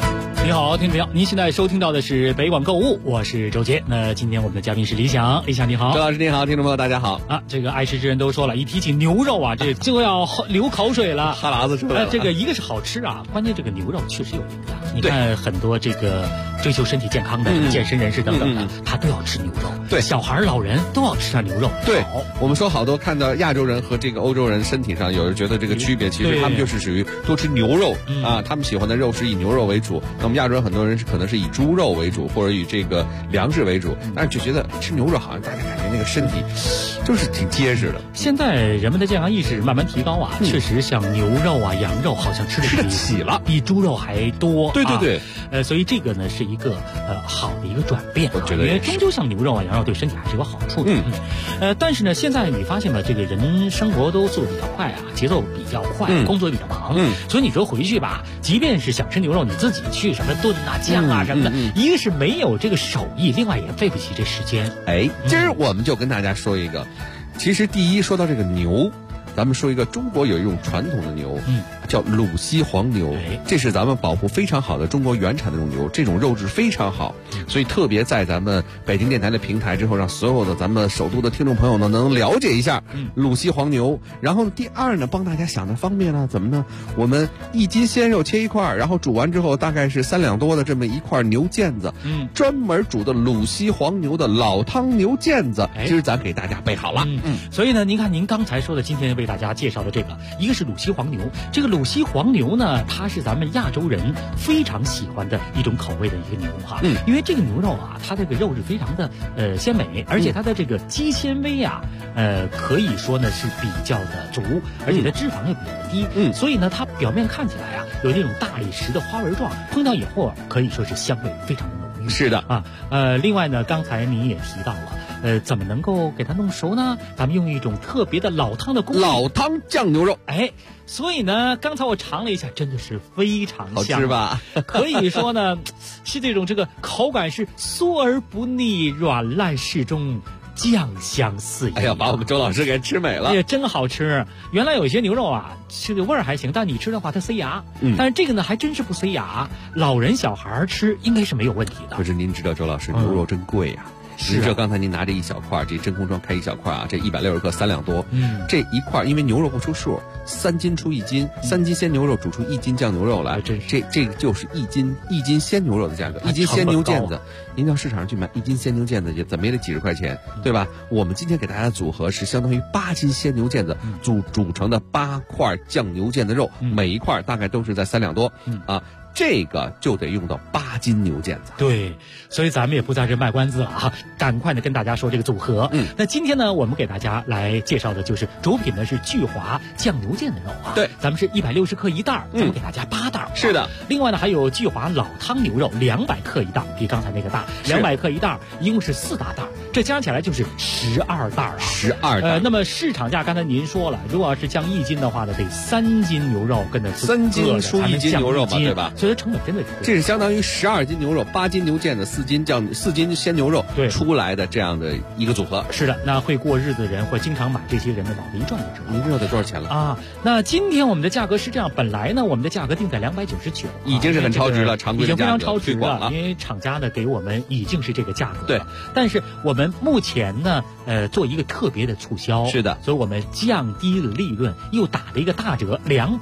Q: 你好，听众朋友，您现在收听到的是北广购物，我是周杰。那今天我们的嘉宾是李想，李想你好。
R: 周老师你好，听众朋友大家好。
Q: 啊，这个爱吃之人都说了，一提起牛肉啊，这就要流口水了，
R: 哈喇子出来了。
Q: 这个一个是好吃啊，关键这个牛肉确实有营养。你看很多这个追求身体健康的健身人士等等的，他都要吃牛肉。
R: 对，
Q: 小孩老人都要吃上牛肉。
R: 对，我们说好多看到亚洲人和这个欧洲人身体上有人觉得这个区别，其实他们就是属于多吃牛肉啊，他们喜欢的肉是以牛肉为主。那我们亚洲人很多人可能是以猪肉为主，或者以这个粮食为主，但是就觉得吃牛肉好像大家感觉那个身体就是挺结实的。
Q: 现在人们的健康意识慢慢提高啊，确实像牛肉啊、羊肉好像吃得起了，比猪肉还多。
R: 对对对，
Q: 所以这个呢是一个好的一个转变，
R: 我觉得
Q: 因为终究像牛肉啊、羊肉对身体还是有好处的。但是呢，现在你发现了这个人生活都速度比较快啊，节奏比较快，工作也比较忙，所以你说回去吧，即便是想吃牛肉，你自己去什么炖啊、酱啊什么的，一个是没有这个手艺，另外也费不起这时间。
R: 今儿我们就跟大家说一个，其实第一说到这个牛，咱们说一个中国有一种传统的牛，叫鲁西黄牛，这是咱们保护非常好的中国原产的这种牛，这种肉质非常好，所以特别在咱们北京电台的平台之后，让所有的咱们首都的听众朋友呢能了解一下鲁西黄牛。然后第二呢，帮大家想的方便呢，怎么呢？我们1斤鲜肉切一块，然后煮完之后大概是3两多的这么一块牛腱子，专门煮的鲁西黄牛的老汤牛腱子，其实咱给大家备好了。
Q: 所以呢，您看您刚才说的，今天为大家介绍的这个，一个是鲁西黄牛，这个鲁西黄牛呢，它是咱们亚洲人非常喜欢的一种口味的一个牛哈，因为这个牛肉啊，它这个肉是非常的鲜美，而且它的这个肌纤维啊，可以说呢是比较的足，而且它脂肪也比较低，所以呢，它表面看起来啊，有那种大理石的花纹状，烹调以后可以说是香味非常的浓郁。
R: 是的
Q: 啊，另外呢，刚才您也提到了。怎么能够给它弄熟呢？咱们用一种特别的老汤的工艺，
R: 老汤酱牛肉。
Q: 所以呢，刚才我尝了一下，真的是非常香，
R: 好吃吧？
Q: 可以说呢，是这个口感是酥而不腻，软烂适中。酱香四溢，
R: 哎呀，把我们周老师给吃美了。
Q: 也真好吃。原来有些牛肉啊，吃的味儿还行，但你吃的话它塞牙。但是这个呢，还真是不塞牙，老人小孩吃应该是没有问题的。
R: 可是您知道，周老师，牛肉真贵呀。你知道刚才您拿这一小块，这真空装开一小块啊，这160克3两多，这一块因为牛肉不出数，3斤出1斤，3斤鲜牛肉煮出1斤酱牛肉来，这个就是1斤鲜牛肉的价格，1斤鲜牛腱子，您到市场上去买1斤鲜牛腱子也怎么也得几十块钱，对吧？我们今天给大家的组合是相当于8斤鲜牛腱子煮成的8块酱牛腱子肉，每一块大概都是在3两多啊。这个就得用到8斤牛腱子。
Q: 对，所以咱们也不在这卖关子了啊，赶快的跟大家说这个组合。那今天呢，我们给大家来介绍的就是主品呢是聚华酱牛腱的肉啊。
R: 对，
Q: 咱们是160克一袋，咱们给大家8袋。
R: 是的。
Q: 另外呢，还有聚华老汤牛肉200克一袋，比刚才那个大，200克一袋，一共是4大袋，这加起来就是12袋啊。
R: 12袋。
Q: 那么市场价刚才您说了，如果要是降1斤的话呢，得3斤牛肉跟着
R: 3斤出1斤牛肉嘛，对吧？
Q: 所以成本真的是，
R: 这是相当于12斤牛肉、8斤牛腱子、4斤鲜牛肉出来的这样的一个组合。
Q: 是的，那会过日子的人或经常买这些人的脑子一转就知道。
R: 您知道得多少钱了
Q: 啊？那今天我们的价格是这样，本来呢我们的价格定在299，
R: 已经是很超值了，常规的价格
Q: 已经非常超值了，因为厂家呢给我们已经是这个价格了。
R: 对，
Q: 但是我们目前呢做一个特别的促销，
R: 是的，
Q: 所以我们降低了利润，又打了一个大折，229，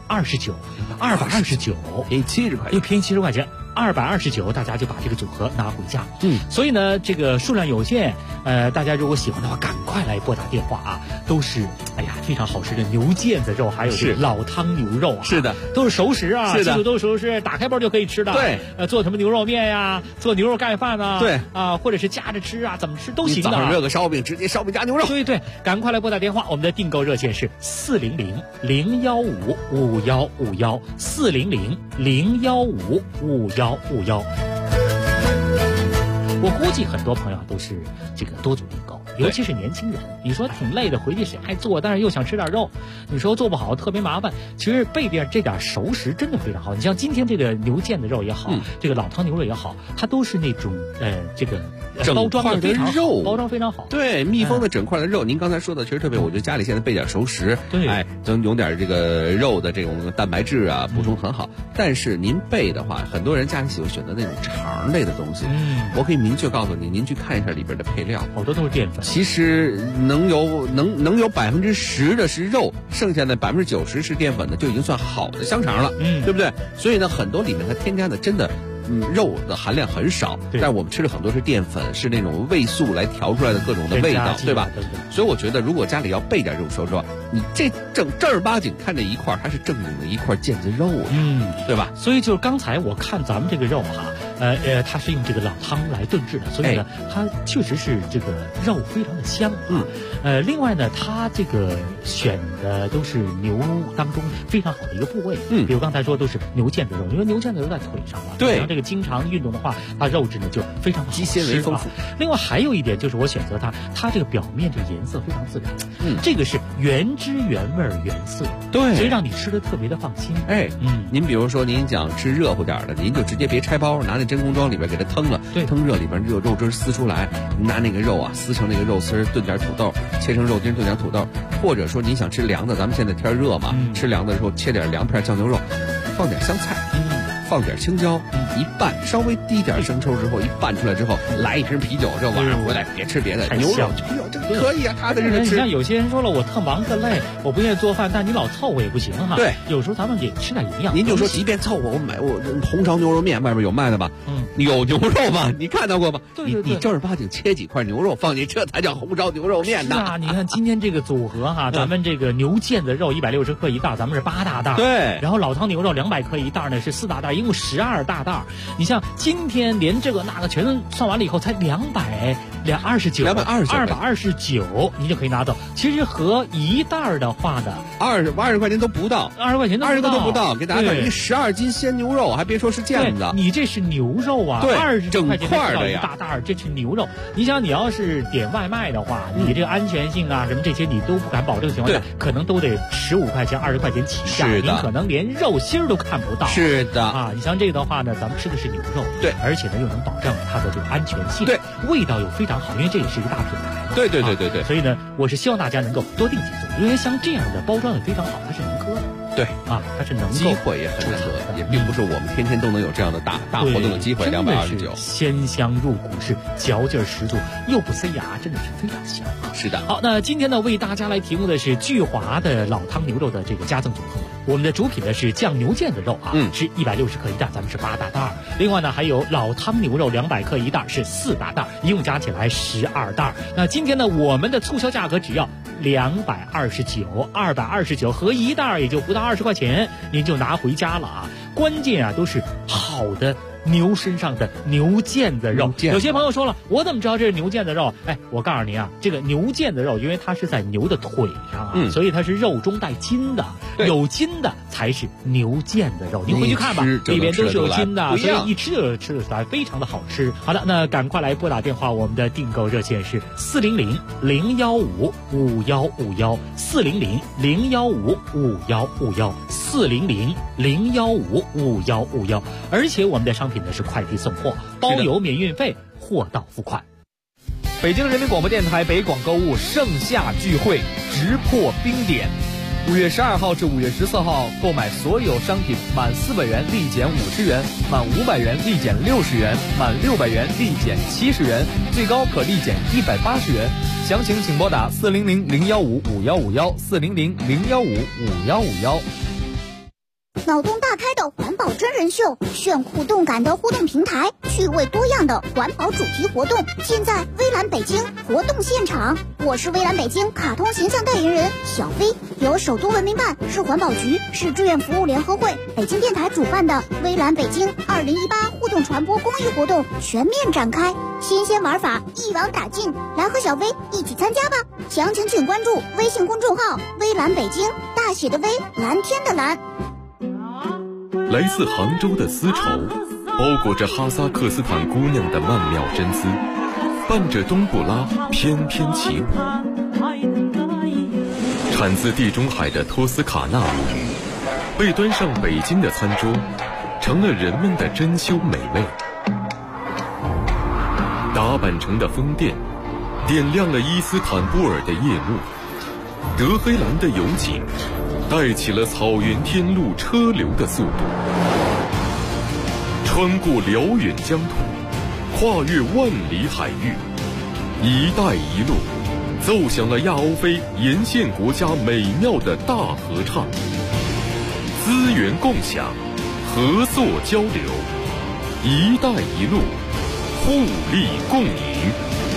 R: 便宜70块钱，
Q: 又便宜70块钱。229，大家就把这个组合拿回家。所以呢，这个数量有限，大家如果喜欢的话，赶快来拨打电话啊！都是非常好吃的牛腱子肉，还有这个老汤牛肉啊，
R: 是的，
Q: 都是熟食啊，
R: 是的，
Q: 都是熟食，打开包就可以吃的。
R: 对，
Q: 做什么牛肉面呀，做牛肉盖饭啊，
R: 对
Q: 啊，或者是夹着吃啊，怎么吃都行的。
R: 早上热个烧饼，直接烧饼加牛肉。
Q: 对，赶快来拨打电话，我们的订购热线是400-015-5151，400-015-5151。我估计很多朋友都是这个多组订购， 尤其是年轻人。你说挺累的，回去谁爱做？但是又想吃点肉，你说做不好特别麻烦。其实备这点熟食真的非常好。你像今天这个牛腱子肉也好，这个老汤牛肉也好，它都是那种这个包装的非常好，包装非常好。
R: 对，密封的整块的肉，您刚才说的其实特别，我觉得家里现在备点熟食，
Q: 对，
R: 能有点这个肉的这种蛋白质啊，补充很好。但是您备的话，很多人家里喜欢选择那种肠类的东西。我可以明确告诉您去看一下里边的配料，
Q: 好多都是淀粉。
R: 其实能有10%的是肉，剩下的90%是淀粉的，就已经算好的香肠了，对不对？所以呢，很多里面它添加的真的。肉的含量很少，但我们吃的很多是淀粉，是那种味素来调出来的各种的味道，对吧？所以我觉得，如果家里要备点肉，说实话，你这正儿八经看这一块，它是正经的一块腱子肉呀，对吧？
Q: 所以就是刚才我看咱们这个肉哈，它是用这个老汤来炖制的，所以呢，它确实是这个肉非常的香。另外呢，它这个选的都是牛当中非常好的一个部位，比如刚才说都是牛腱子肉，因为牛腱子肉在腿上嘛，
R: 对。
Q: 这个经常运动的话，它肉质呢就非常好吃，
R: 肌纤维丰富。
Q: 另外还有一点就是我选择它这个表面这个颜色非常自然，这个是原汁原味原色，
R: 对，
Q: 所以让你吃的特别的放心。
R: 您比如说您想吃热乎点的，您就直接别拆包，拿那真空装里边给它腾了，腾热里边肉汁撕出来，拿那个肉啊撕成那个肉丝，炖点土豆，切成肉丁炖点土豆，或者说您想吃凉的，咱们现在天热嘛，吃凉的时候切点凉片酱牛肉，放点香菜。放点青椒，一拌，稍微滴点生抽之后，一拌出来之后，来一瓶啤酒，这晚上回来别吃别的，牛肉这可以啊，踏踏实实吃。
Q: 你像有些人说了，我特忙特累，我不愿意做饭，但你老凑合也不行哈。
R: 对，
Q: 有时候咱们得吃点营养。
R: 您就说，即便凑合，我买红烧牛肉面，外边有卖的吧？有牛肉吗？你看到过吗？你正儿八经切几块牛肉放进，这才叫红烧牛肉面呢。
Q: 是啊，你看今天这个组合哈，咱们这个牛腱子肉160克一袋，咱们是8大袋。
R: 对，
Q: 然后老汤牛肉200克一袋呢是4大袋，一共12大袋。你像今天连这个那个全算完了以后，才229，你就可以拿走。其实和一袋的话呢
R: ，20块钱都不到
Q: ，20块钱
R: 20个都不到，给大家看一12斤鲜牛肉，还别说是腱子，
Q: 你这是牛肉啊，
R: 对
Q: ，20块钱
R: 整块的
Q: 呀，一大袋，这是牛肉。你想，你要是点外卖的话，你这个安全性啊什么这些你都不敢保证的情况下，可能都得15块钱、20块钱起价，您可能连肉心都看不到。
R: 是的
Q: 啊，你像这个的话呢，咱们吃的是牛肉，
R: 对，
Q: 而且呢又能保证它的这个安全性，
R: 对，
Q: 味道又非常好，因为这也是一个大品牌嘛。
R: 对，
Q: 所以呢，我是希望大家能够多订几组，因为像这样的包装也非常好，它是能喝的。
R: 对
Q: 啊，它是能够，
R: 机会也很难得，也并不是我们天天都能有这样的大活动的机会。229，
Q: 鲜香入骨，是嚼劲十足，又不塞牙，真的是非常香啊！
R: 是的。
Q: 好，那今天呢，为大家来提供的是聚华的老汤牛肉的这个加赠组合。我们的主品呢是酱牛腱子肉啊，是160克一袋，咱们是8大袋。另外呢，还有老汤牛肉200克一袋，是4大袋，一共加起来12袋。那今天呢，我们的促销价格只要229合一袋，也就不到20块钱，您就拿回家了啊！关键啊，都是好的牛身上的牛腱子肉。有些朋友说了，我怎么知道这是牛腱子肉？哎，我告诉您啊，这个牛腱子肉，因为它是在牛的腿上啊，所以它是肉中带筋的，有筋的才是牛腱子肉。您回去看吧，里边都是有筋的，所以一吃就吃得出来，非常的好吃。好的，那赶快来拨打电话，我们的订购热线是400-015-5151，400-015-5151，400-015-5151，而且我们的商品呢是快递送货，包邮免运费，货到付款。
S: 北京人民广播电台北广购物盛夏聚会直破冰点，5月12号至5月14号，购买所有商品满400元立减50元，满500元立减60元，满600元立减70元，最高可立减180元。详情请拨打400-015-5151，400-015-5151。
J: 脑洞大开的环保真人秀，炫酷动感的互动平台，趣味多样的环保主题活动，现在微蓝北京活动现场。我是微蓝北京卡通形象代言人小飞，由首都文明办、市环保局、市志愿服务联合会、北京电台主办的微蓝北京2018互动传播公益活动全面展开，新鲜玩法一网打尽，来和小飞一起参加吧！详情请关注微信公众号微蓝北京，大写的微，蓝天的蓝。
A: 来自杭州的丝绸，包裹着哈萨克斯坦姑娘的曼妙真丝。 伴着冬不拉翩翩起舞。产自地中海的托斯卡纳母语，被端上北京的餐桌，成了人们的珍馐美味。达坂城的风电点亮了伊斯坦布尔的夜幕，德黑兰的油井带起了草原天路车流的速度，穿过辽远疆土，跨越万里海域，一带一路奏响了亚欧非沿线国家美妙的大合唱，资源共享，合作交流，一带一路，互利共赢。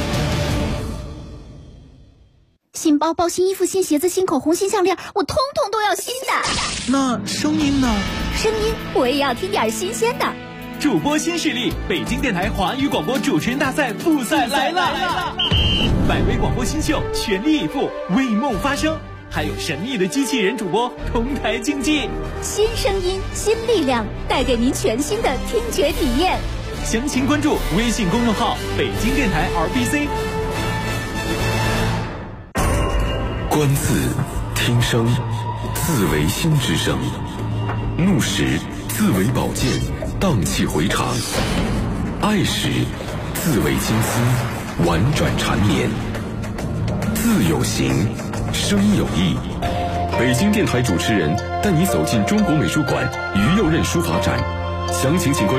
J: 新包包、新衣服、新鞋子、新口红、新项链，我通通都要新的。
K: 那声音呢？
J: 声音我也要听点新鲜的。
K: 主播新势力，北京电台华语广播主持人大赛复赛来了！百威广播新秀全力以赴，为梦发声，还有神秘的机器人主播同台竞技。
J: 新声音，新力量，带给您全新的听觉体验。
K: 详情关注微信公众号北京电台 RBC。
A: 观字听声，字为心之声；怒时字为宝剑，荡气回肠；爱时字为金丝，婉转缠绵。字有形，声有意。北京电台主持人带你走进中国美术馆于右任书法展，详情请关注